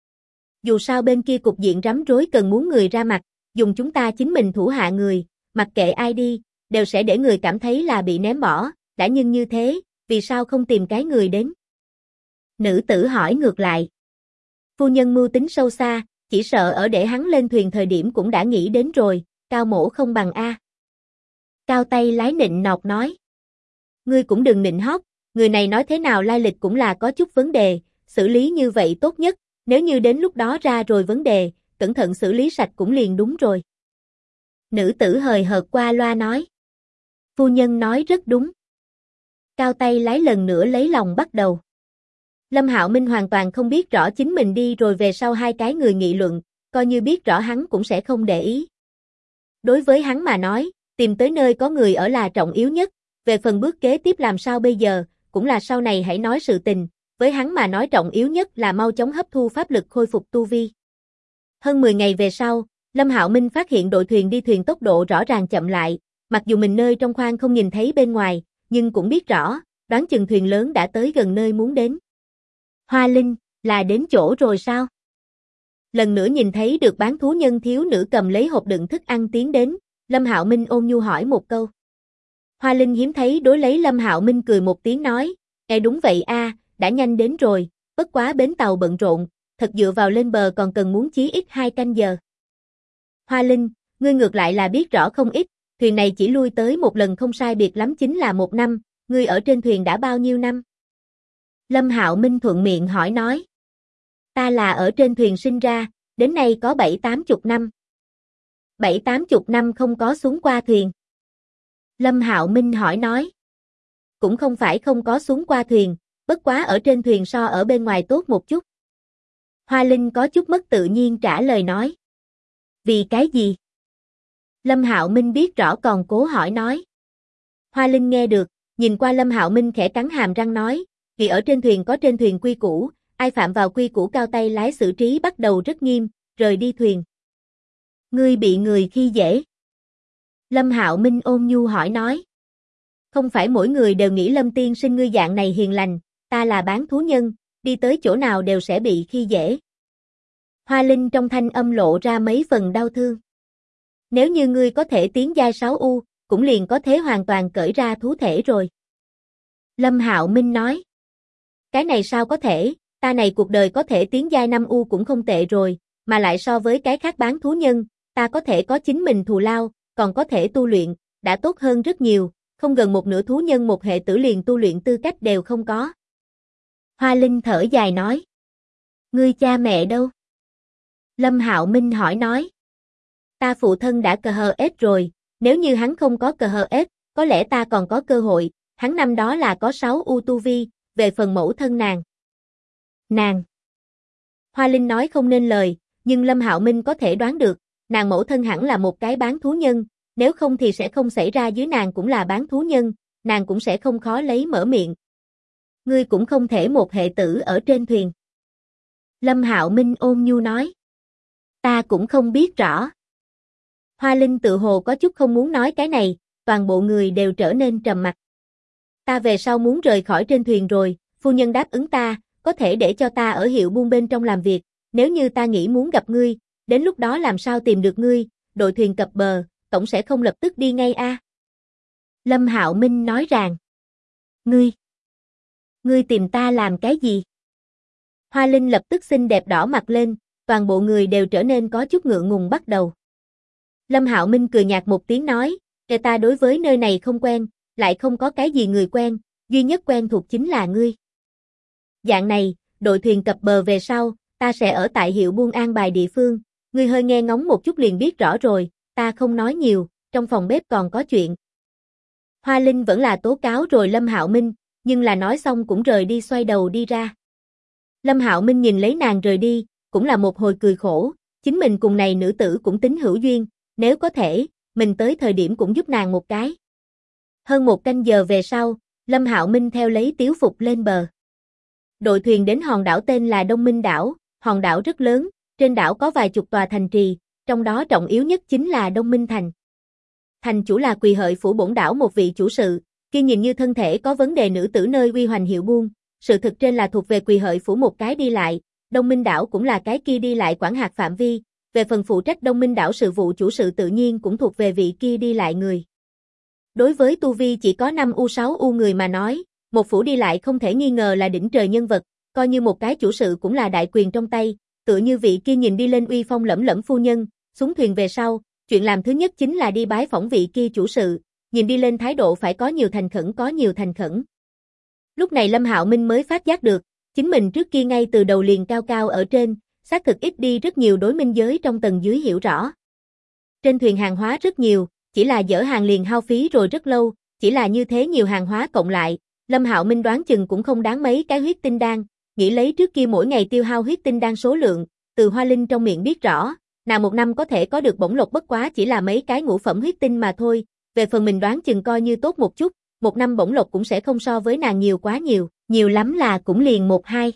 Dù sao bên kia cục diện rắm rối cần muốn người ra mặt, dùng chúng ta chính mình thủ hạ người, mặc kệ ai đi, đều sẽ để người cảm thấy là bị ném bỏ, đã nhưng như thế, vì sao không tìm cái người đến? Nữ tử hỏi ngược lại. Phu nhân mưu tính sâu xa, chỉ sợ ở để hắn lên thuyền thời điểm cũng đã nghĩ đến rồi, Cao mỗ không bằng A. Cao Tay Lái nịnh nọt nói. Ngươi cũng đừng nịnh hót, người này nói thế nào lai lịch cũng là có chút vấn đề, xử lý như vậy tốt nhất, nếu như đến lúc đó ra rồi vấn đề, cẩn thận xử lý sạch cũng liền đúng rồi. Nữ tử hời hợt qua loa nói. Phu nhân nói rất đúng. Cao Tay Lái lần nữa lấy lòng bắt đầu. Lâm Hạo Minh hoàn toàn không biết rõ chính mình đi rồi về sau hai cái người nghị luận, coi như biết rõ hắn cũng sẽ không để ý. Đối với hắn mà nói, tìm tới nơi có người ở là trọng yếu nhất, về phần bước kế tiếp làm sao bây giờ, cũng là sau này hãy nói sự tình, với hắn mà nói trọng yếu nhất là mau chóng hấp thu pháp lực khôi phục tu vi. Hơn 10 ngày về sau, Lâm Hạo Minh phát hiện đội thuyền đi thuyền tốc độ rõ ràng chậm lại, mặc dù mình nơi trong khoang không nhìn thấy bên ngoài, nhưng cũng biết rõ, đoán chừng thuyền lớn đã tới gần nơi muốn đến. Hoa Linh, là đến chỗ rồi sao? Lần nữa nhìn thấy được bán thú nhân thiếu nữ cầm lấy hộp đựng thức ăn tiến đến, Lâm Hạo Minh ôn nhu hỏi một câu. Hoa Linh hiếm thấy đối lấy Lâm Hạo Minh cười một tiếng nói, đúng vậy a, đã nhanh đến rồi, bất quá bến tàu bận rộn, thật dựa vào lên bờ còn cần muốn chí ít 2 canh giờ. Hoa Linh, ngươi ngược lại là biết rõ không ít, thuyền này chỉ lui tới một lần không sai biệt lắm chính là 1 năm, ngươi ở trên thuyền đã bao nhiêu năm? Lâm Hạo Minh thuận miệng hỏi nói. Ta là ở trên thuyền sinh ra, đến nay có 7-80 năm. 7-80 năm không có xuống qua thuyền. Lâm Hạo Minh hỏi nói. Cũng không phải không có xuống qua thuyền, bất quá ở trên thuyền so ở bên ngoài tốt một chút. Hoa Linh có chút mất tự nhiên trả lời nói. Vì cái gì? Lâm Hạo Minh biết rõ còn cố hỏi nói. Hoa Linh nghe được, Nhìn qua Lâm Hạo Minh khẽ cắn hàm răng nói, vì ở trên thuyền có trên thuyền quy củ, ai phạm vào quy củ cao tay lái xử trí bắt đầu rất nghiêm, rời đi thuyền. Ngươi bị người khi dễ. Lâm Hạo Minh ôn nhu hỏi nói. Không phải mỗi người đều nghĩ Lâm tiên sinh ngươi dạng này hiền lành, ta là bán thú nhân, đi tới chỗ nào đều sẽ bị khi dễ. Hoa Linh trong thanh âm lộ ra mấy phần đau thương. Nếu như ngươi có thể tiến giai 6U, cũng liền có thể hoàn toàn cởi ra thú thể rồi. Lâm Hạo Minh nói. Cái này sao có thể, ta này cuộc đời có thể tiến giai 5U cũng không tệ rồi, mà lại so với cái khác bán thú nhân, ta có thể có chính mình thù lao, còn có thể tu luyện, đã tốt hơn rất nhiều, không gần một nửa thú nhân một hệ tử liền tu luyện tư cách đều không có. Hoa Linh thở dài nói. Ngươi cha mẹ đâu? Lâm Hạo Minh hỏi nói. Ta phụ thân đã CHS rồi, nếu như hắn không có CHS, có lẽ ta còn có cơ hội, hắn năm đó là có 6U tu vi, về phần mẫu thân nàng. Nàng. Hoa Linh nói không nên lời, nhưng Lâm Hạo Minh có thể đoán được, nàng mẫu thân hẳn là một cái bán thú nhân, nếu không thì sẽ không xảy ra dưới nàng cũng là bán thú nhân, nàng cũng sẽ không khó lấy mở miệng. Ngươi cũng không thể một hệ tử ở trên thuyền. Lâm Hạo Minh ôn nhu nói. Ta cũng không biết rõ. Hoa Linh tự hồ có chút không muốn nói cái này, toàn bộ người đều trở nên trầm mặc. Ta về sau muốn rời khỏi trên thuyền rồi, phu nhân đáp ứng ta, có thể để cho ta ở hiệu buôn bên trong làm việc, nếu như ta nghĩ muốn gặp ngươi, đến lúc đó làm sao tìm được ngươi, đội thuyền cập bờ, tổng sẽ không lập tức đi ngay a. Lâm Hạo Minh nói rằng. Ngươi tìm ta làm cái gì? Hoa Linh lập tức xinh đẹp đỏ mặt lên, toàn bộ người đều trở nên có chút ngượng ngùng bắt đầu. Lâm Hạo Minh cười nhạt một tiếng nói, kể ta đối với nơi này không quen, lại không có cái gì người quen, duy nhất quen thuộc chính là ngươi. Dạng này, đội thuyền cập bờ về sau, ta sẽ ở tại hiệu buôn an bài địa phương, ngươi hơi nghe ngóng một chút liền biết rõ rồi, ta không nói nhiều, trong phòng bếp còn có chuyện. Hoa Linh vẫn là tố cáo rồi Lâm Hạo Minh, nhưng là nói xong cũng rời đi xoay đầu đi ra. Lâm Hạo Minh nhìn lấy nàng rời đi, cũng là một hồi cười khổ, chính mình cùng này nữ tử cũng tính hữu duyên, nếu có thể, mình tới thời điểm cũng giúp nàng một cái. Hơn một canh giờ về sau, Lâm Hạo Minh theo lấy Tiếu Phục lên bờ. Đội thuyền đến hòn đảo tên là Đông Minh đảo, hòn đảo rất lớn, trên đảo có vài chục tòa thành trì, trong đó trọng yếu nhất chính là Đông Minh thành. Thành chủ là Quỳ Hợi phủ bổn đảo một vị chủ sự, kia nhìn như thân thể có vấn đề nữ tử nơi uy hoành hiệu buôn, sự thực trên là thuộc về Quỳ Hợi phủ một cái đi lại, Đông Minh đảo cũng là cái kia đi lại quản hạt phạm vi, về phần phụ trách Đông Minh đảo sự vụ chủ sự tự nhiên cũng thuộc về vị kia đi lại người. Đối với tu vi chỉ có 5U6U người mà nói, một phủ đi lại không thể nghi ngờ là đỉnh trời nhân vật, coi như một cái chủ sự cũng là đại quyền trong tay, tựa như vị kia nhìn đi lên uy phong lẫm lẫm phu nhân, xuống thuyền về sau, chuyện làm thứ nhất chính là đi bái phỏng vị kia chủ sự, nhìn đi lên thái độ phải có nhiều thành khẩn. Lúc này Lâm Hạo Minh mới phát giác được, chính mình trước kia ngay từ đầu liền cao cao ở trên, xác thực ít đi rất nhiều đối minh giới trong tầng dưới hiểu rõ. Trên thuyền hàng hóa rất nhiều, chỉ là dỡ hàng liền hao phí rồi rất lâu, chỉ là như thế nhiều hàng hóa cộng lại, Lâm Hạo Minh đoán chừng cũng không đáng mấy cái huyết tinh đan, nghĩ lấy trước kia mỗi ngày tiêu hao huyết tinh đan số lượng, từ Hoa Linh trong miệng biết rõ, nàng một năm có thể có được bổng lộc bất quá chỉ là mấy cái ngũ phẩm huyết tinh mà thôi, về phần mình đoán chừng coi như tốt một chút, một năm bổng lộc cũng sẽ không so với nàng nhiều quá nhiều lắm là cũng liền 1-2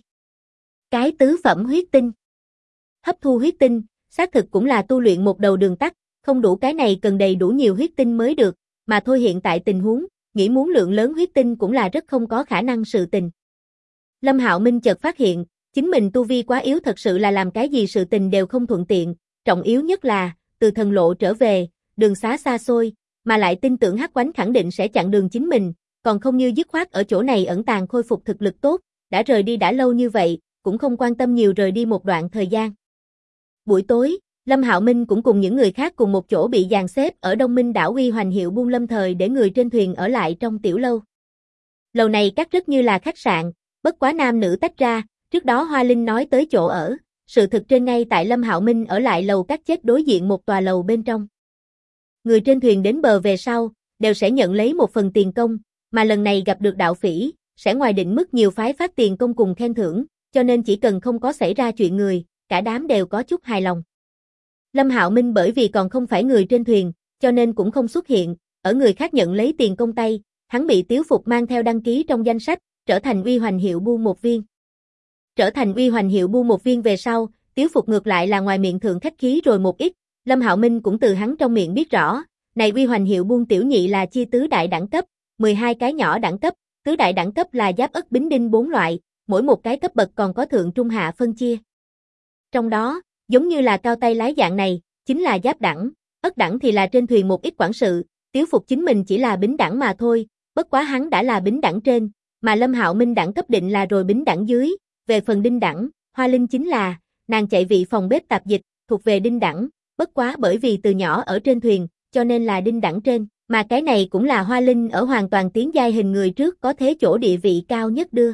cái tứ phẩm huyết tinh. Hấp thu huyết tinh, xác thực cũng là tu luyện một đầu đường tắt, không đủ cái này cần đầy đủ nhiều huyết tinh mới được, mà thôi hiện tại tình huống, nghĩ muốn lượng lớn huyết tinh cũng là rất không có khả năng sự tình. Lâm Hạo Minh chợt phát hiện, chính mình tu vi quá yếu thật sự là làm cái gì sự tình đều không thuận tiện, trọng yếu nhất là, từ thần lộ trở về, đường xá xa xôi, mà lại tin tưởng Hắc Oánh khẳng định sẽ chặn đường chính mình, còn không như dứt khoát ở chỗ này ẩn tàng khôi phục thực lực tốt, đã rời đi đã lâu như vậy, cũng không quan tâm nhiều rời đi một đoạn thời gian. Buổi tối, Lâm Hạo Minh cũng cùng những người khác cùng một chỗ bị dàn xếp ở Đông Minh đảo uy hoành hiệu buôn lâm thời để người trên thuyền ở lại trong tiểu lâu. Lầu này cắt rất như là khách sạn, bất quá nam nữ tách ra, trước đó Hoa Linh nói tới chỗ ở, sự thực trên ngay tại Lâm Hạo Minh ở lại lầu cắt chết đối diện một tòa lầu bên trong. Người trên thuyền đến bờ về sau, đều sẽ nhận lấy một phần tiền công, mà lần này gặp được đạo phỉ, sẽ ngoài định mức nhiều phái phát tiền công cùng khen thưởng, cho nên chỉ cần không có xảy ra chuyện người, cả đám đều có chút hài lòng. Lâm Hạo Minh bởi vì còn không phải người trên thuyền, cho nên cũng không xuất hiện, ở người khác nhận lấy tiền công tay, hắn bị Tiếu Phục mang theo đăng ký trong danh sách, trở thành uy hoành hiệu buôn một viên. Trở thành uy hoành hiệu buôn một viên về sau, Tiếu Phục ngược lại là ngoài miệng thượng khách khí rồi một ít, Lâm Hạo Minh cũng từ hắn trong miệng biết rõ, này uy hoành hiệu buôn tiểu nhị là chia tứ đại đẳng cấp, 12 cái nhỏ đẳng cấp, tứ đại đẳng cấp là giáp ất bính đinh 4 loại, mỗi một cái cấp bậc còn có thượng trung hạ phân chia. Trong đó, giống như là cao tay lái dạng này, chính là giáp đẳng, ất đẳng thì là trên thuyền một ít quản sự, Tiếu Phục chính mình chỉ là bính đẳng mà thôi, bất quá hắn đã là bính đẳng trên, mà Lâm Hạo Minh đẳng cấp định là rồi bính đẳng dưới, về phần đinh đẳng, Hoa Linh chính là, nàng chạy vị phòng bếp tạp dịch, thuộc về đinh đẳng, bất quá bởi vì từ nhỏ ở trên thuyền, cho nên là đinh đẳng trên, mà cái này cũng là Hoa Linh ở hoàn toàn tiến giai hình người trước có thế chỗ địa vị cao nhất đưa.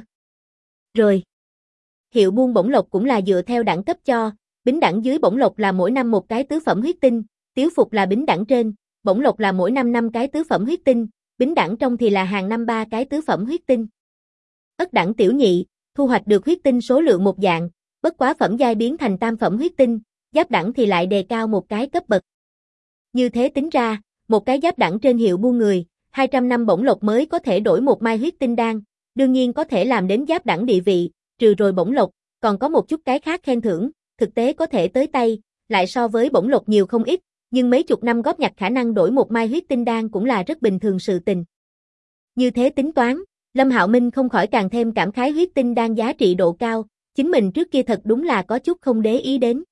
Rồi, hiệu buôn bổng lộc cũng là dựa theo đẳng cấp cho, bính đẳng dưới bổng lộc là mỗi năm một cái tứ phẩm huyết tinh, Tiếu Phục là bính đẳng trên, bổng lộc là mỗi năm 5 cái tứ phẩm huyết tinh, bính đẳng trong thì là hàng năm 3 cái tứ phẩm huyết tinh. Ất đẳng tiểu nhị, thu hoạch được huyết tinh số lượng một dạng, bất quá phẩm giai biến thành tam phẩm huyết tinh, giáp đẳng thì lại đề cao một cái cấp bậc. Như thế tính ra, một cái giáp đẳng trên hiệu buôn người, 200 năm bổng lộc mới có thể đổi một mai huyết tinh đan, đương nhiên có thể làm đến giáp đẳng địa vị, trừ rồi bổng lộc, còn có một chút cái khác khen thưởng, thực tế có thể tới tay, lại so với bổng lộc nhiều không ít, nhưng mấy chục năm góp nhặt khả năng đổi một mai huyết tinh đan cũng là rất bình thường sự tình. Như thế tính toán, Lâm Hạo Minh không khỏi càng thêm cảm khái huyết tinh đan giá trị độ cao, chính mình trước kia thật đúng là có chút không để ý đến.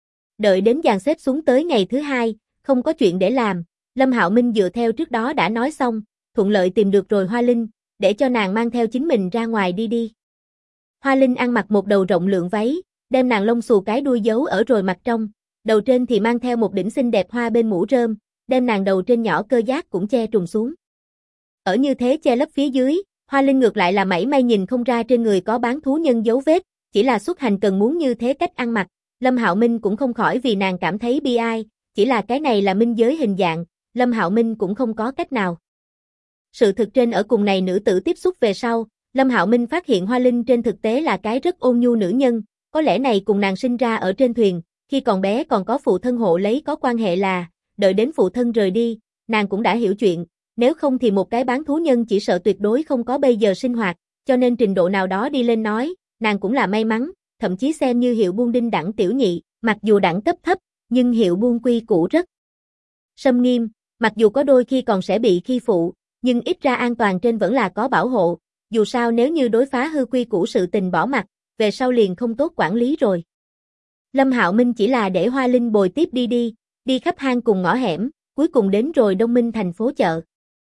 Đợi đến dàn xếp xuống tới ngày thứ hai, không có chuyện để làm, Lâm Hạo Minh dựa theo trước đó đã nói xong, thuận lợi tìm được rồi Hoa Linh, để cho nàng mang theo chính mình ra ngoài đi đi. Hoa Linh ăn mặc một đầu rộng lượng váy, đem nàng lông xù cái đuôi giấu ở rồi mặt trong, đầu trên thì mang theo một đỉnh xinh đẹp hoa bên mũ rơm, đem nàng đầu trên nhỏ cơ giác cũng che trùng xuống. Ở như thế che lấp phía dưới, Hoa Linh ngược lại là mảy may nhìn không ra trên người có bán thú nhân dấu vết, chỉ là xuất hành cần muốn như thế cách ăn mặc, Lâm Hạo Minh cũng không khỏi vì nàng cảm thấy bi ai, chỉ là cái này là minh giới hình dạng, Lâm Hạo Minh cũng không có cách nào. Sự thực trên ở cùng này nữ tử tiếp xúc về sau, Lâm Hạo Minh phát hiện Hoa Linh trên thực tế là cái rất ôn nhu nữ nhân, có lẽ này cùng nàng sinh ra ở trên thuyền, khi còn bé còn có phụ thân hộ lấy có quan hệ là, đợi đến phụ thân rời đi, nàng cũng đã hiểu chuyện, nếu không thì một cái bán thú nhân chỉ sợ tuyệt đối không có bây giờ sinh hoạt, cho nên trình độ nào đó đi lên nói, nàng cũng là may mắn, thậm chí xem như hiệu buôn đinh đẳng tiểu nhị, mặc dù đẳng cấp thấp, nhưng hiệu buôn quy củ rất xâm nghiêm, mặc dù có đôi khi còn sẽ bị khi phụ, nhưng ít ra an toàn trên vẫn là có bảo hộ, dù sao nếu như đối phá hư quy củ sự tình bỏ mặc, về sau liền không tốt quản lý rồi. Lâm Hạo Minh chỉ là để Hoa Linh bồi tiếp đi khắp hang cùng ngõ hẻm, cuối cùng đến rồi Đông Minh thành phố chợ.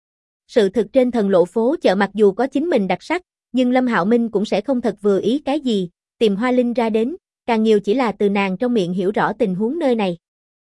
Sự thực trên thần lộ phố chợ mặc dù có chính mình đặc sắc, nhưng Lâm Hạo Minh cũng sẽ không thật vừa ý cái gì, tìm Hoa Linh ra đến, càng nhiều chỉ là từ nàng trong miệng hiểu rõ tình huống nơi này.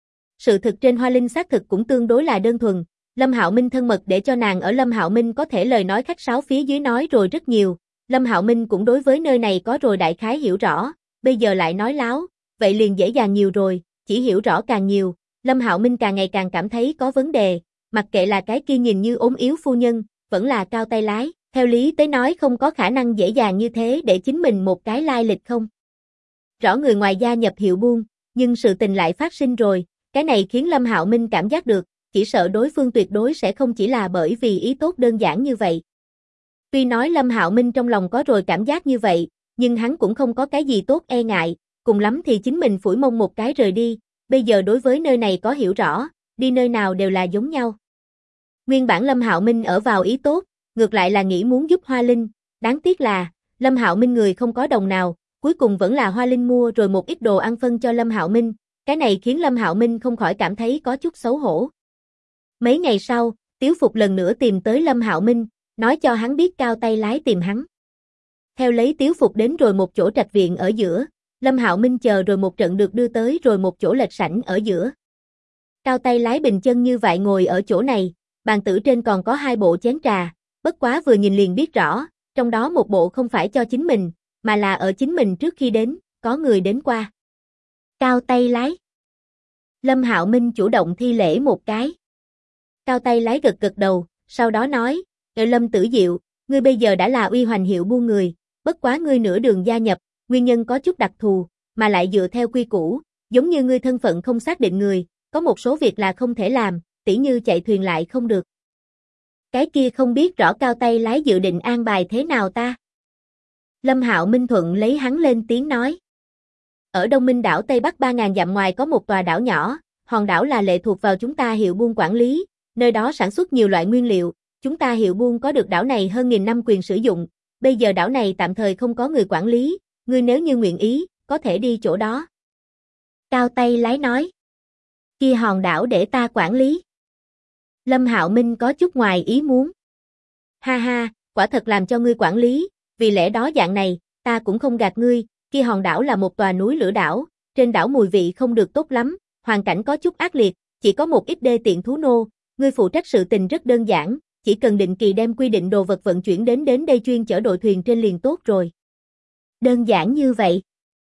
Sự thực trên Hoa Linh xác thực cũng tương đối là đơn thuần, Lâm Hạo Minh thân mật để cho nàng ở Lâm Hạo Minh có thể lời nói khách sáo phía dưới nói rồi rất nhiều, Lâm Hạo Minh cũng đối với nơi này có rồi đại khái hiểu rõ, bây giờ lại nói láo, vậy liền dễ dàng nhiều rồi, chỉ hiểu rõ càng nhiều, Lâm Hạo Minh càng ngày càng cảm thấy có vấn đề, mặc kệ là cái kia nhìn như ốm yếu phu nhân, vẫn là cao tay lái, theo lý tới nói không có khả năng dễ dàng như thế để chính mình một cái lai lịch không. Rõ người ngoài gia nhập hiệu buôn, nhưng sự tình lại phát sinh rồi, cái này khiến Lâm Hạo Minh cảm giác được, chỉ sợ đối phương tuyệt đối sẽ không chỉ là bởi vì ý tốt đơn giản như vậy. Tuy nói Lâm Hạo Minh trong lòng có rồi cảm giác như vậy, nhưng hắn cũng không có cái gì tốt e ngại, cùng lắm thì chính mình phủi mông một cái rời đi, bây giờ đối với nơi này có hiểu rõ, đi nơi nào đều là giống nhau. Nguyên bản Lâm Hạo Minh ở vào ý tốt, ngược lại là nghĩ muốn giúp Hoa Linh, đáng tiếc là, Lâm Hạo Minh người không có đồng nào, cuối cùng vẫn là Hoa Linh mua rồi một ít đồ ăn phân cho Lâm Hạo Minh, cái này khiến Lâm Hạo Minh không khỏi cảm thấy có chút xấu hổ. Mấy ngày sau, Tiếu Phục lần nữa tìm tới Lâm Hạo Minh, nói cho hắn biết cao tay lái tìm hắn. Theo lấy Tiếu Phục đến rồi một chỗ trạch viện ở giữa, Lâm Hạo Minh chờ rồi một trận được đưa tới rồi một chỗ lệch sảnh ở giữa. Cao tay lái bình chân như vậy ngồi ở chỗ này, bàn tử trên còn có 2 bộ chén trà, bất quá vừa nhìn liền biết rõ, trong đó một bộ không phải cho chính mình, mà là ở chính mình trước khi đến, có người đến qua. Cao tay lái. Lâm Hạo Minh chủ động thi lễ một cái. Cao tay lái gật gật đầu, sau đó nói, Lâm Tử Diệu, ngươi bây giờ đã là uy hoành hiệu buôn người, bất quá ngươi nửa đường gia nhập, nguyên nhân có chút đặc thù, mà lại dựa theo quy củ, giống như ngươi thân phận không xác định người, có một số việc là không thể làm, tỉ như chạy thuyền lại không được. Cái kia không biết rõ Cao Tay lái dự định an bài thế nào ta? Lâm Hạo Minh thuận lấy hắn lên tiếng nói. Ở Đông Minh đảo Tây Bắc 3.000 dặm ngoài có một tòa đảo nhỏ, hòn đảo là lệ thuộc vào chúng ta Hiệu Buôn quản lý, nơi đó sản xuất nhiều loại nguyên liệu, chúng ta Hiệu Buôn có được đảo này hơn 1000 năm quyền sử dụng, bây giờ đảo này tạm thời không có người quản lý, ngươi nếu như nguyện ý, có thể đi chỗ đó. Cao Tay lái nói. Kia hòn đảo để ta quản lý. Lâm Hạo Minh có chút ngoài ý muốn. Ha ha, quả thật làm cho ngươi quản lý, vì lẽ đó dạng này, ta cũng không gạt ngươi, kia hòn đảo là một tòa núi lửa đảo, trên đảo mùi vị không được tốt lắm, hoàn cảnh có chút ác liệt, chỉ có một ít đê tiện thú nô, ngươi phụ trách sự tình rất đơn giản, chỉ cần định kỳ đem quy định đồ vật vận chuyển đến đây chuyên chở đội thuyền trên liền tốt rồi. Đơn giản như vậy.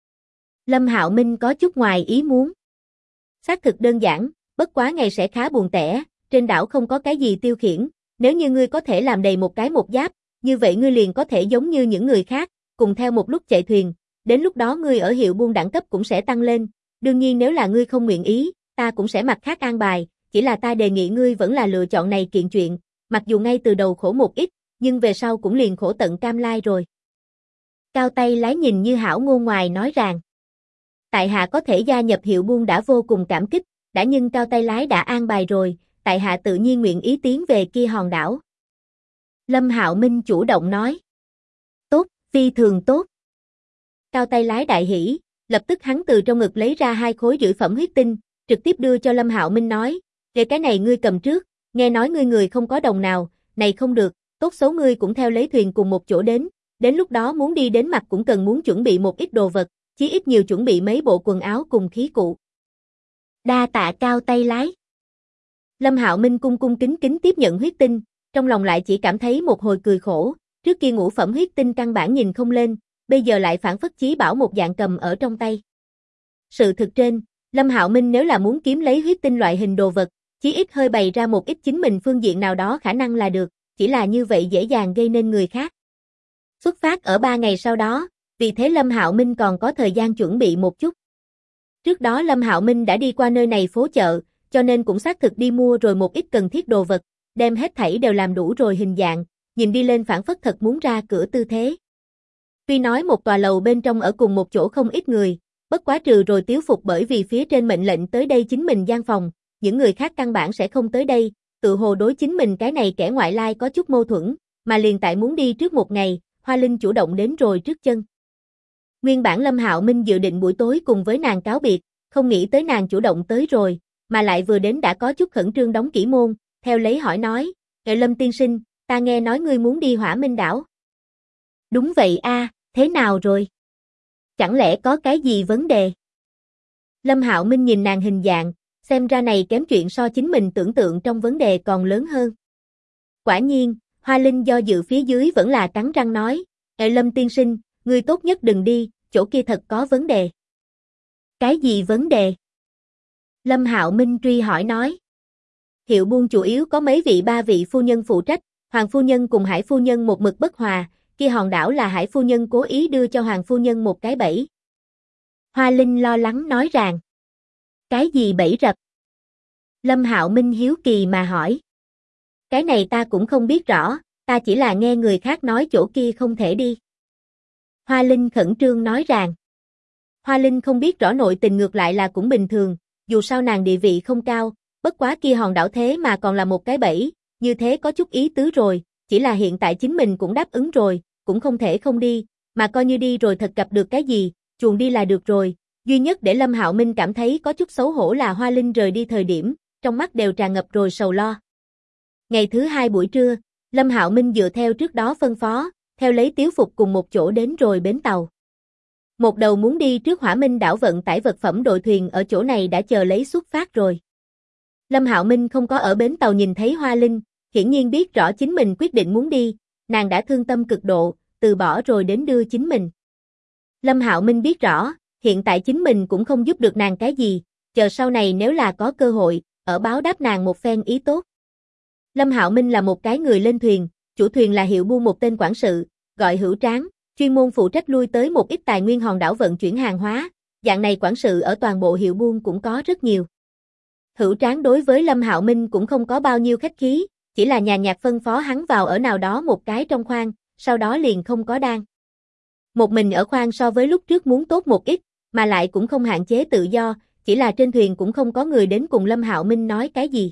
Lâm Hạo Minh có chút ngoài ý muốn. Xác thực đơn giản, bất quá ngày sẽ khá buồn tẻ, trên đảo không có cái gì tiêu khiển, nếu như ngươi có thể làm đầy một cái một giáp, như vậy ngươi liền có thể giống như những người khác, cùng theo một lúc chạy thuyền, đến lúc đó ngươi ở Hiệu Buôn đẳng cấp cũng sẽ tăng lên, đương nhiên nếu là ngươi không nguyện ý, ta cũng sẽ mặt khác an bài, chỉ là ta đề nghị ngươi vẫn là lựa chọn này kiện chuyện, mặc dù ngay từ đầu khổ một ít, nhưng về sau cũng liền khổ tận cam lai rồi. Cao Tay lái nhìn như hảo ngôn ngoài nói rằng, tại hạ có thể gia nhập Hiệu Buôn đã vô cùng cảm kích, đã nhưng Cao Tay lái đã an bài rồi, tại hạ tự nhiên nguyện ý tiến về kia hòn đảo. Lâm Hạo Minh chủ động nói. Tốt, phi thường tốt. Cao Tay lái đại hỉ, lập tức hắn từ trong ngực lấy ra 2 khối dữ phẩm huyết tinh, trực tiếp đưa cho Lâm Hạo Minh nói, để cái này ngươi cầm trước, nghe nói ngươi người không có đồng nào, này không được, tốt xấu ngươi cũng theo lấy thuyền cùng một chỗ đến lúc đó muốn đi đến mặt cũng cần muốn chuẩn bị một ít đồ vật, chí ít nhiều chuẩn bị mấy bộ quần áo cùng khí cụ. Đa tạ Cao Tay lái. Lâm Hạo Minh cung cung kính kính tiếp nhận huyết tinh, trong lòng lại chỉ cảm thấy một hồi cười khổ, trước kia ngũ phẩm huyết tinh căn bản nhìn không lên, bây giờ lại phản phất chí bảo một dạng cầm ở trong tay. Sự thực trên, Lâm Hạo Minh nếu là muốn kiếm lấy huyết tinh loại hình đồ vật, chí ít hơi bày ra một ít chính mình phương diện nào đó khả năng là được, chỉ là như vậy dễ dàng gây nên người khác. Xuất phát ở 3 ngày sau đó, vì thế Lâm Hạo Minh còn có thời gian chuẩn bị một chút. Trước đó Lâm Hạo Minh đã đi qua nơi này phố chợ, cho nên cũng xác thực đi mua rồi một ít cần thiết đồ vật, đem hết thảy đều làm đủ rồi hình dạng, nhìn đi lên phản phất thật muốn ra cửa tư thế. Tuy nói một tòa lầu bên trong ở cùng một chỗ không ít người, bất quá trừ rồi Tiếu Phục bởi vì phía trên mệnh lệnh tới đây chính mình gian phòng, những người khác căn bản sẽ không tới đây, tự hồ đối chính mình cái này kẻ ngoại lai có chút mâu thuẫn, mà liền tại muốn đi trước một ngày, Hoa Linh chủ động đến rồi trước chân. Nguyên bản Lâm Hạo Minh dự định buổi tối cùng với nàng cáo biệt, không nghĩ tới nàng chủ động tới rồi, mà lại vừa đến đã có chút khẩn trương đóng kỹ môn, theo lấy hỏi nói, Lâm tiên sinh, ta nghe nói ngươi muốn đi Hỏa Minh đảo. Đúng vậy a, thế nào rồi? Chẳng lẽ có cái gì vấn đề? Lâm Hạo Minh nhìn nàng hình dạng, xem ra này kém chuyện so chính mình tưởng tượng trong vấn đề còn lớn hơn. Quả nhiên, Hoa Linh do dự phía dưới vẫn là cắn răng nói, Lâm tiên sinh, ngươi tốt nhất đừng đi, chỗ kia thật có vấn đề. Cái gì vấn đề? Lâm Hạo Minh truy hỏi nói. Hiệu Buôn chủ yếu có mấy vị 3 vị phu nhân phụ trách, Hoàng phu nhân cùng Hải phu nhân một mực bất hòa, kia hòn đảo là Hải phu nhân cố ý đưa cho Hoàng phu nhân một cái bẫy. Hoa Linh lo lắng nói rằng. Cái gì bẫy rập? Lâm Hạo Minh hiếu kỳ mà hỏi. Cái này ta cũng không biết rõ, ta chỉ là nghe người khác nói chỗ kia không thể đi. Hoa Linh khẩn trương nói rằng. Hoa Linh không biết rõ nội tình ngược lại là cũng bình thường, dù sao nàng địa vị không cao, bất quá kia hòn đảo thế mà còn là một cái bẫy, như thế có chút ý tứ rồi, chỉ là hiện tại chính mình cũng đáp ứng rồi, cũng không thể không đi, mà coi như đi rồi thật gặp được cái gì, chuồn đi là được rồi, duy nhất để Lâm Hạo Minh cảm thấy có chút xấu hổ là Hoa Linh rời đi thời điểm, trong mắt đều tràn ngập rồi sầu lo. Ngày thứ 2 buổi trưa, Lâm Hạo Minh dựa theo trước đó phân phó, theo lấy Tiếu Phục cùng một chỗ đến rồi bến tàu. Một đầu muốn đi trước Hỏa Minh đảo vận tải vật phẩm đội thuyền ở chỗ này đã chờ lấy xuất phát rồi. Lâm Hạo Minh không có ở bến tàu nhìn thấy Hoa Linh, hiển nhiên biết rõ chính mình quyết định muốn đi, nàng đã thương tâm cực độ, từ bỏ rồi đến đưa chính mình. Lâm Hạo Minh biết rõ, hiện tại chính mình cũng không giúp được nàng cái gì, chờ sau này nếu là có cơ hội, ở báo đáp nàng một phen ý tốt. Lâm Hạo Minh là một cái người lên thuyền, chủ thuyền là Hiệu Buôn một tên quản sự, gọi Hữu Tráng, chuyên môn phụ trách lui tới một ít tài nguyên hòn đảo vận chuyển hàng hóa, dạng này quản sự ở toàn bộ Hiệu Buôn cũng có rất nhiều. Hữu Tráng đối với Lâm Hạo Minh cũng không có bao nhiêu khách khí, chỉ là nhàn nhạt phân phó hắn vào ở nào đó một cái trong khoang, sau đó liền không có đan. Một mình ở khoang so với lúc trước muốn tốt một ít, mà lại cũng không hạn chế tự do, chỉ là trên thuyền cũng không có người đến cùng Lâm Hạo Minh nói cái gì.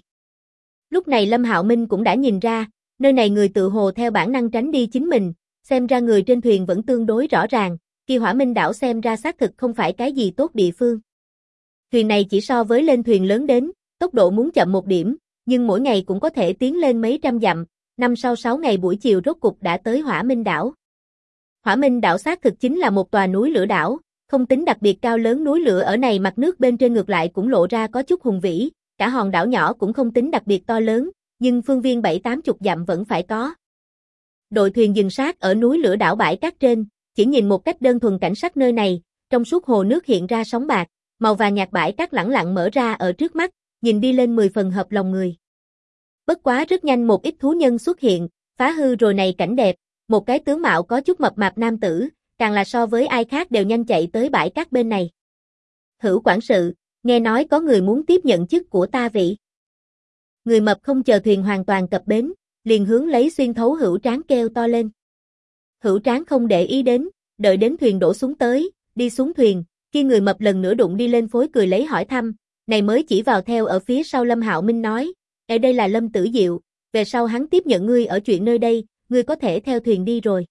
Lúc này Lâm Hạo Minh cũng đã nhìn ra, nơi này người tự hồ theo bản năng tránh đi chính mình, xem ra người trên thuyền vẫn tương đối rõ ràng, kia Hỏa Minh đảo xem ra xác thực không phải cái gì tốt địa phương. Thuyền này chỉ so với lên thuyền lớn đến, tốc độ muốn chậm một điểm, nhưng mỗi ngày cũng có thể tiến lên mấy trăm dặm, năm sau 6 ngày buổi chiều rốt cục đã tới Hỏa Minh đảo. Hỏa Minh đảo xác thực chính là một tòa núi lửa đảo, không tính đặc biệt cao lớn núi lửa ở này mặt nước bên trên ngược lại cũng lộ ra có chút hùng vĩ, cả hòn đảo nhỏ cũng không tính đặc biệt to lớn, nhưng phương viên 7-80 dặm vẫn phải có. Đội thuyền dừng sát ở núi lửa đảo bãi cát trên, chỉ nhìn một cách đơn thuần cảnh sắc nơi này, trong suốt hồ nước hiện ra sóng bạc, màu vàng nhạt bãi cát lẳng lặng mở ra ở trước mắt, nhìn đi lên 10 phần hợp lòng người. Bất quá rất nhanh một ít thú nhân xuất hiện, phá hư rồi này cảnh đẹp, một cái tướng mạo có chút mập mạp nam tử, càng là so với ai khác đều nhanh chạy tới bãi cát bên này. Hữu quản sự, nghe nói có người muốn tiếp nhận chức của ta vị. Người mập không chờ thuyền hoàn toàn cập bến, liền hướng lấy xuyên thấu Hữu Tráng kêu to lên. Hữu Tráng không để ý đến, đợi đến thuyền đổ xuống tới, đi xuống thuyền, khi người mập lần nữa đụng đi lên phối cười lấy hỏi thăm, này mới chỉ vào theo ở phía sau Lâm Hạo Minh nói, ở đây là Lâm Tử Diệu, về sau hắn tiếp nhận ngươi ở chuyện nơi đây, ngươi có thể theo thuyền đi rồi.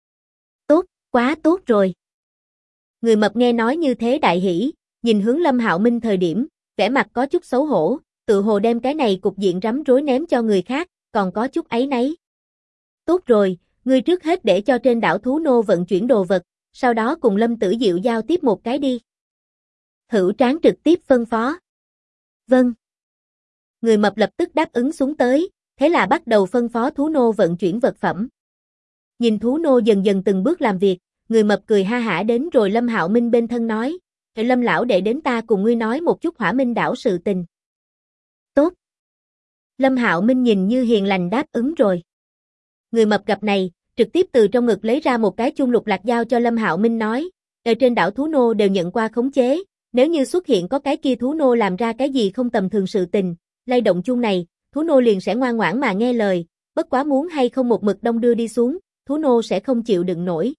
Tốt, quá tốt rồi. Người mập nghe nói như thế đại hỉ, nhìn hướng Lâm Hạo Minh thời điểm, vẻ mặt có chút xấu hổ, tự hồ đem cái này cục diện rắm rối ném cho người khác, còn có chút áy náy. Tốt rồi, ngươi trước hết để cho trên đảo thú nô vận chuyển đồ vật, sau đó cùng Lâm Tử Diệu giao tiếp một cái đi. Hữu Tráng trực tiếp phân phó. Vâng. Người mập lập tức đáp ứng xuống tới, thế là bắt đầu phân phó thú nô vận chuyển vật phẩm. Nhìn thú nô dần dần từng bước làm việc, người mập cười ha hả đến rồi Lâm Hạo Minh bên thân nói, Lâm lão đệ đến ta cùng ngươi nói một chút Hỏa Minh đảo sự tình. Tốt. Lâm Hạo Minh nhìn như hiền lành đáp ứng rồi. Người mập gặp này, trực tiếp từ trong ngực lấy ra một cái chung lục lạc giao cho Lâm Hạo Minh nói, ở trên đảo thú nô đều nhận qua khống chế, nếu như xuất hiện có cái kia thú nô làm ra cái gì không tầm thường sự tình, lay động chung này, thú nô liền sẽ ngoan ngoãn mà nghe lời, bất quá muốn hay không một mực đông đưa đi xuống, thú nô sẽ không chịu đựng nổi.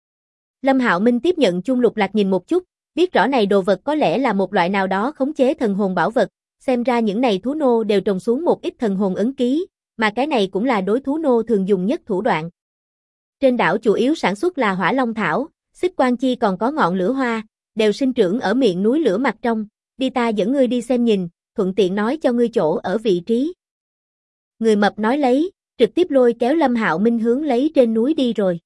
Lâm Hạo Minh tiếp nhận chung lục lạc nhìn một chút, biết rõ này đồ vật có lẽ là một loại nào đó khống chế thần hồn bảo vật, xem ra những này thú nô đều trồng xuống một ít thần hồn ấn ký, mà cái này cũng là đối thú nô thường dùng nhất thủ đoạn. Trên đảo chủ yếu sản xuất là hỏa long thảo, xích quan chi còn có ngọn lửa hoa, đều sinh trưởng ở miệng núi lửa mặt trong, đi ta dẫn ngươi đi xem nhìn, thuận tiện nói cho ngươi chỗ ở vị trí. Người mập nói lấy, trực tiếp lôi kéo Lâm Hạo Minh hướng lấy trên núi đi rồi.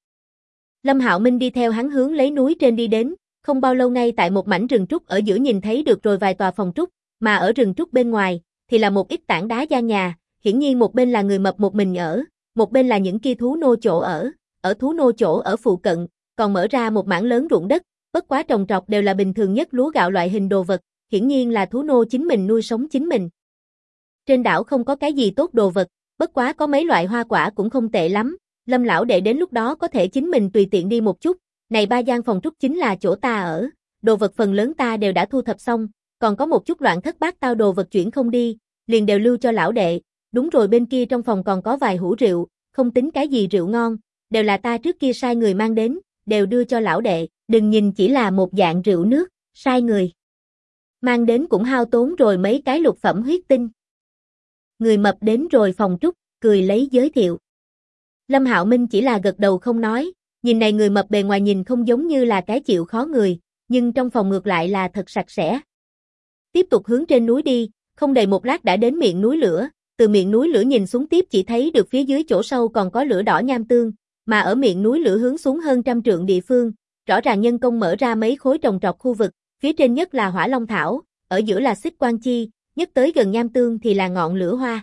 Lâm Hạo Minh đi theo hắn hướng lấy núi trên đi đến, không bao lâu ngay tại một mảnh rừng trúc ở giữa nhìn thấy được rồi vài tòa phòng trúc, mà ở rừng trúc bên ngoài thì là một ít tảng đá gian nhà, hiển nhiên một bên là người mập một mình ở, một bên là những kia thú nô chỗ ở thú nô chỗ ở phụ cận, còn mở ra một mảng lớn ruộng đất, bất quá trồng trọt đều là bình thường nhất lúa gạo loại hình đồ vật, hiển nhiên là thú nô chính mình nuôi sống chính mình. Trên đảo không có cái gì tốt đồ vật, bất quá có mấy loại hoa quả cũng không tệ lắm, Lâm lão đệ đến lúc đó có thể chính mình tùy tiện đi một chút, này 3 gian phòng trúc chính là chỗ ta ở, đồ vật phần lớn ta đều đã thu thập xong, còn có một chút loạn thất bát tao đồ vật chuyển không đi, liền đều lưu cho lão đệ, đúng rồi bên kia trong phòng còn có vài hũ rượu, không tính cái gì rượu ngon, đều là ta trước kia sai người mang đến, đều đưa cho lão đệ, đừng nhìn chỉ là một dạng rượu nước, sai người mang đến cũng hao tốn rồi mấy cái lục phẩm huyết tinh. Người mập đến rồi phòng trúc, cười lấy giới thiệu. Lâm Hạo Minh chỉ là gật đầu không nói, nhìn này người mập bề ngoài nhìn không giống như là cái chịu khó người, nhưng trong phòng ngược lại là thật sạch sẽ. Tiếp tục hướng trên núi đi, không đầy một lát đã đến miệng núi lửa, từ miệng núi lửa nhìn xuống tiếp chỉ thấy được phía dưới chỗ sâu còn có lửa đỏ nham tương, mà ở miệng núi lửa hướng xuống hơn 100 trượng địa phương, rõ ràng nhân công mở ra mấy khối trồng trọt khu vực, phía trên nhất là hỏa long thảo, ở giữa là xích quan chi, nhất tới gần nham tương thì là ngọn lửa hoa.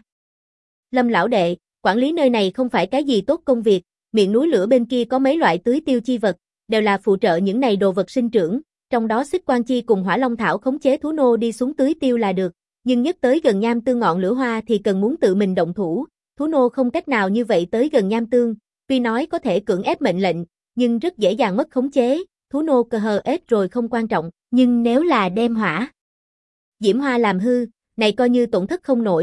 Lâm lão đệ, quản lý nơi này không phải cái gì tốt công việc, miệng núi lửa bên kia có mấy loại tưới tiêu chi vật, đều là phụ trợ những này đồ vật sinh trưởng, trong đó xích quan chi cùng hỏa long thảo khống chế thú nô đi xuống tưới tiêu là được, nhưng nhất tới gần nham tương ngọn lửa hoa thì cần muốn tự mình động thủ, thú nô không cách nào như vậy tới gần nham tương, tuy nói có thể cưỡng ép mệnh lệnh, nhưng rất dễ dàng mất khống chế, thú nô cờ hờ ết rồi không quan trọng, nhưng nếu là đem hỏa diễm hoa làm hư, này coi như tổn thất không nổi,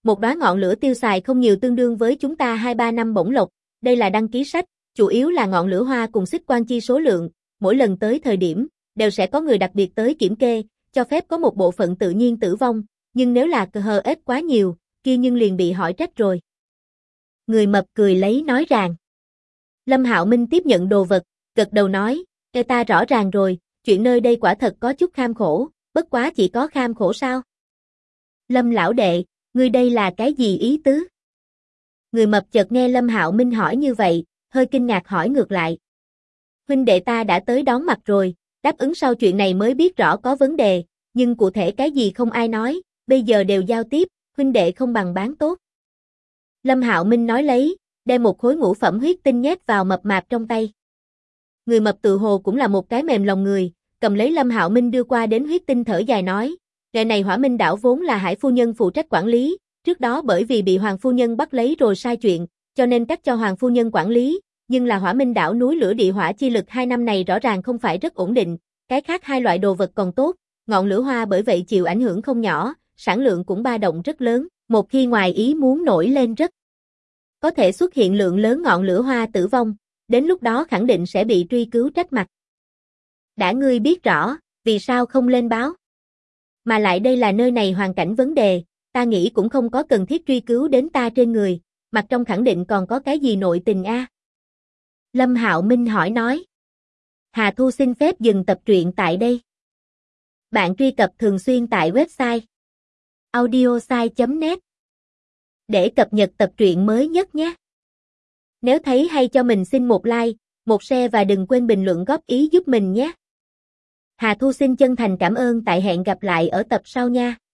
Một đóa ngọn lửa tiêu xài không nhiều tương đương với chúng ta 2-3 năm bổng lộc, đây là đăng ký sách, chủ yếu là ngọn lửa hoa cùng xích quan chi số lượng, mỗi lần tới thời điểm, đều sẽ có người đặc biệt tới kiểm kê, cho phép có một bộ phận tự nhiên tử vong, nhưng nếu là CHF quá nhiều, kia nhưng liền bị hỏi trách rồi. Người mập cười lấy nói rằng. Lâm Hạo Minh tiếp nhận đồ vật, gật đầu nói, ta rõ ràng rồi, chuyện nơi đây quả thật có chút kham khổ, bất quá chỉ có kham khổ sao? Lâm lão đệ, ngươi đây là cái gì ý tứ? Người mập chợt nghe Lâm Hạo Minh hỏi như vậy, hơi kinh ngạc hỏi ngược lại. Huynh đệ ta đã tới đón mặt rồi, đáp ứng sau chuyện này mới biết rõ có vấn đề, nhưng cụ thể cái gì không ai nói, bây giờ đều giao tiếp, huynh đệ không bằng bán tốt. Lâm Hạo Minh nói lấy, đem một khối ngũ phẩm huyết tinh nhét vào mập mạp trong tay. Người mập tự hồ cũng là một cái mềm lòng người, cầm lấy Lâm Hạo Minh đưa qua đến huyết tinh thở dài nói, ngày này Hỏa Minh đảo vốn là Hải phu nhân phụ trách quản lý, trước đó bởi vì bị Hoàng phu nhân bắt lấy rồi sai chuyện, cho nên cắt cho Hoàng phu nhân quản lý, nhưng là Hỏa Minh đảo núi lửa địa hỏa chi lực 2 năm này rõ ràng không phải rất ổn định, cái khác hai loại đồ vật còn tốt, ngọn lửa hoa bởi vậy chịu ảnh hưởng không nhỏ, sản lượng cũng ba động rất lớn, một khi ngoài ý muốn nổi lên rất có thể xuất hiện lượng lớn ngọn lửa hoa tử vong, đến lúc đó khẳng định sẽ bị truy cứu trách mặt. Đã ngươi biết rõ, vì sao không lên báo? Mà lại đây là nơi này hoàn cảnh vấn đề, ta nghĩ cũng không có cần thiết truy cứu đến ta trên người, mặt trong khẳng định còn có cái gì nội tình a? Lâm Hạo Minh hỏi nói. Hà Thu xin phép dừng tập truyện tại đây. Bạn truy cập thường xuyên tại website audiosai.net để cập nhật tập truyện mới nhất nhé. Nếu thấy hay cho mình xin một like, một share và đừng quên bình luận góp ý giúp mình nhé. Hà Thu xin chân thành cảm ơn, tại hẹn gặp lại ở tập sau nha.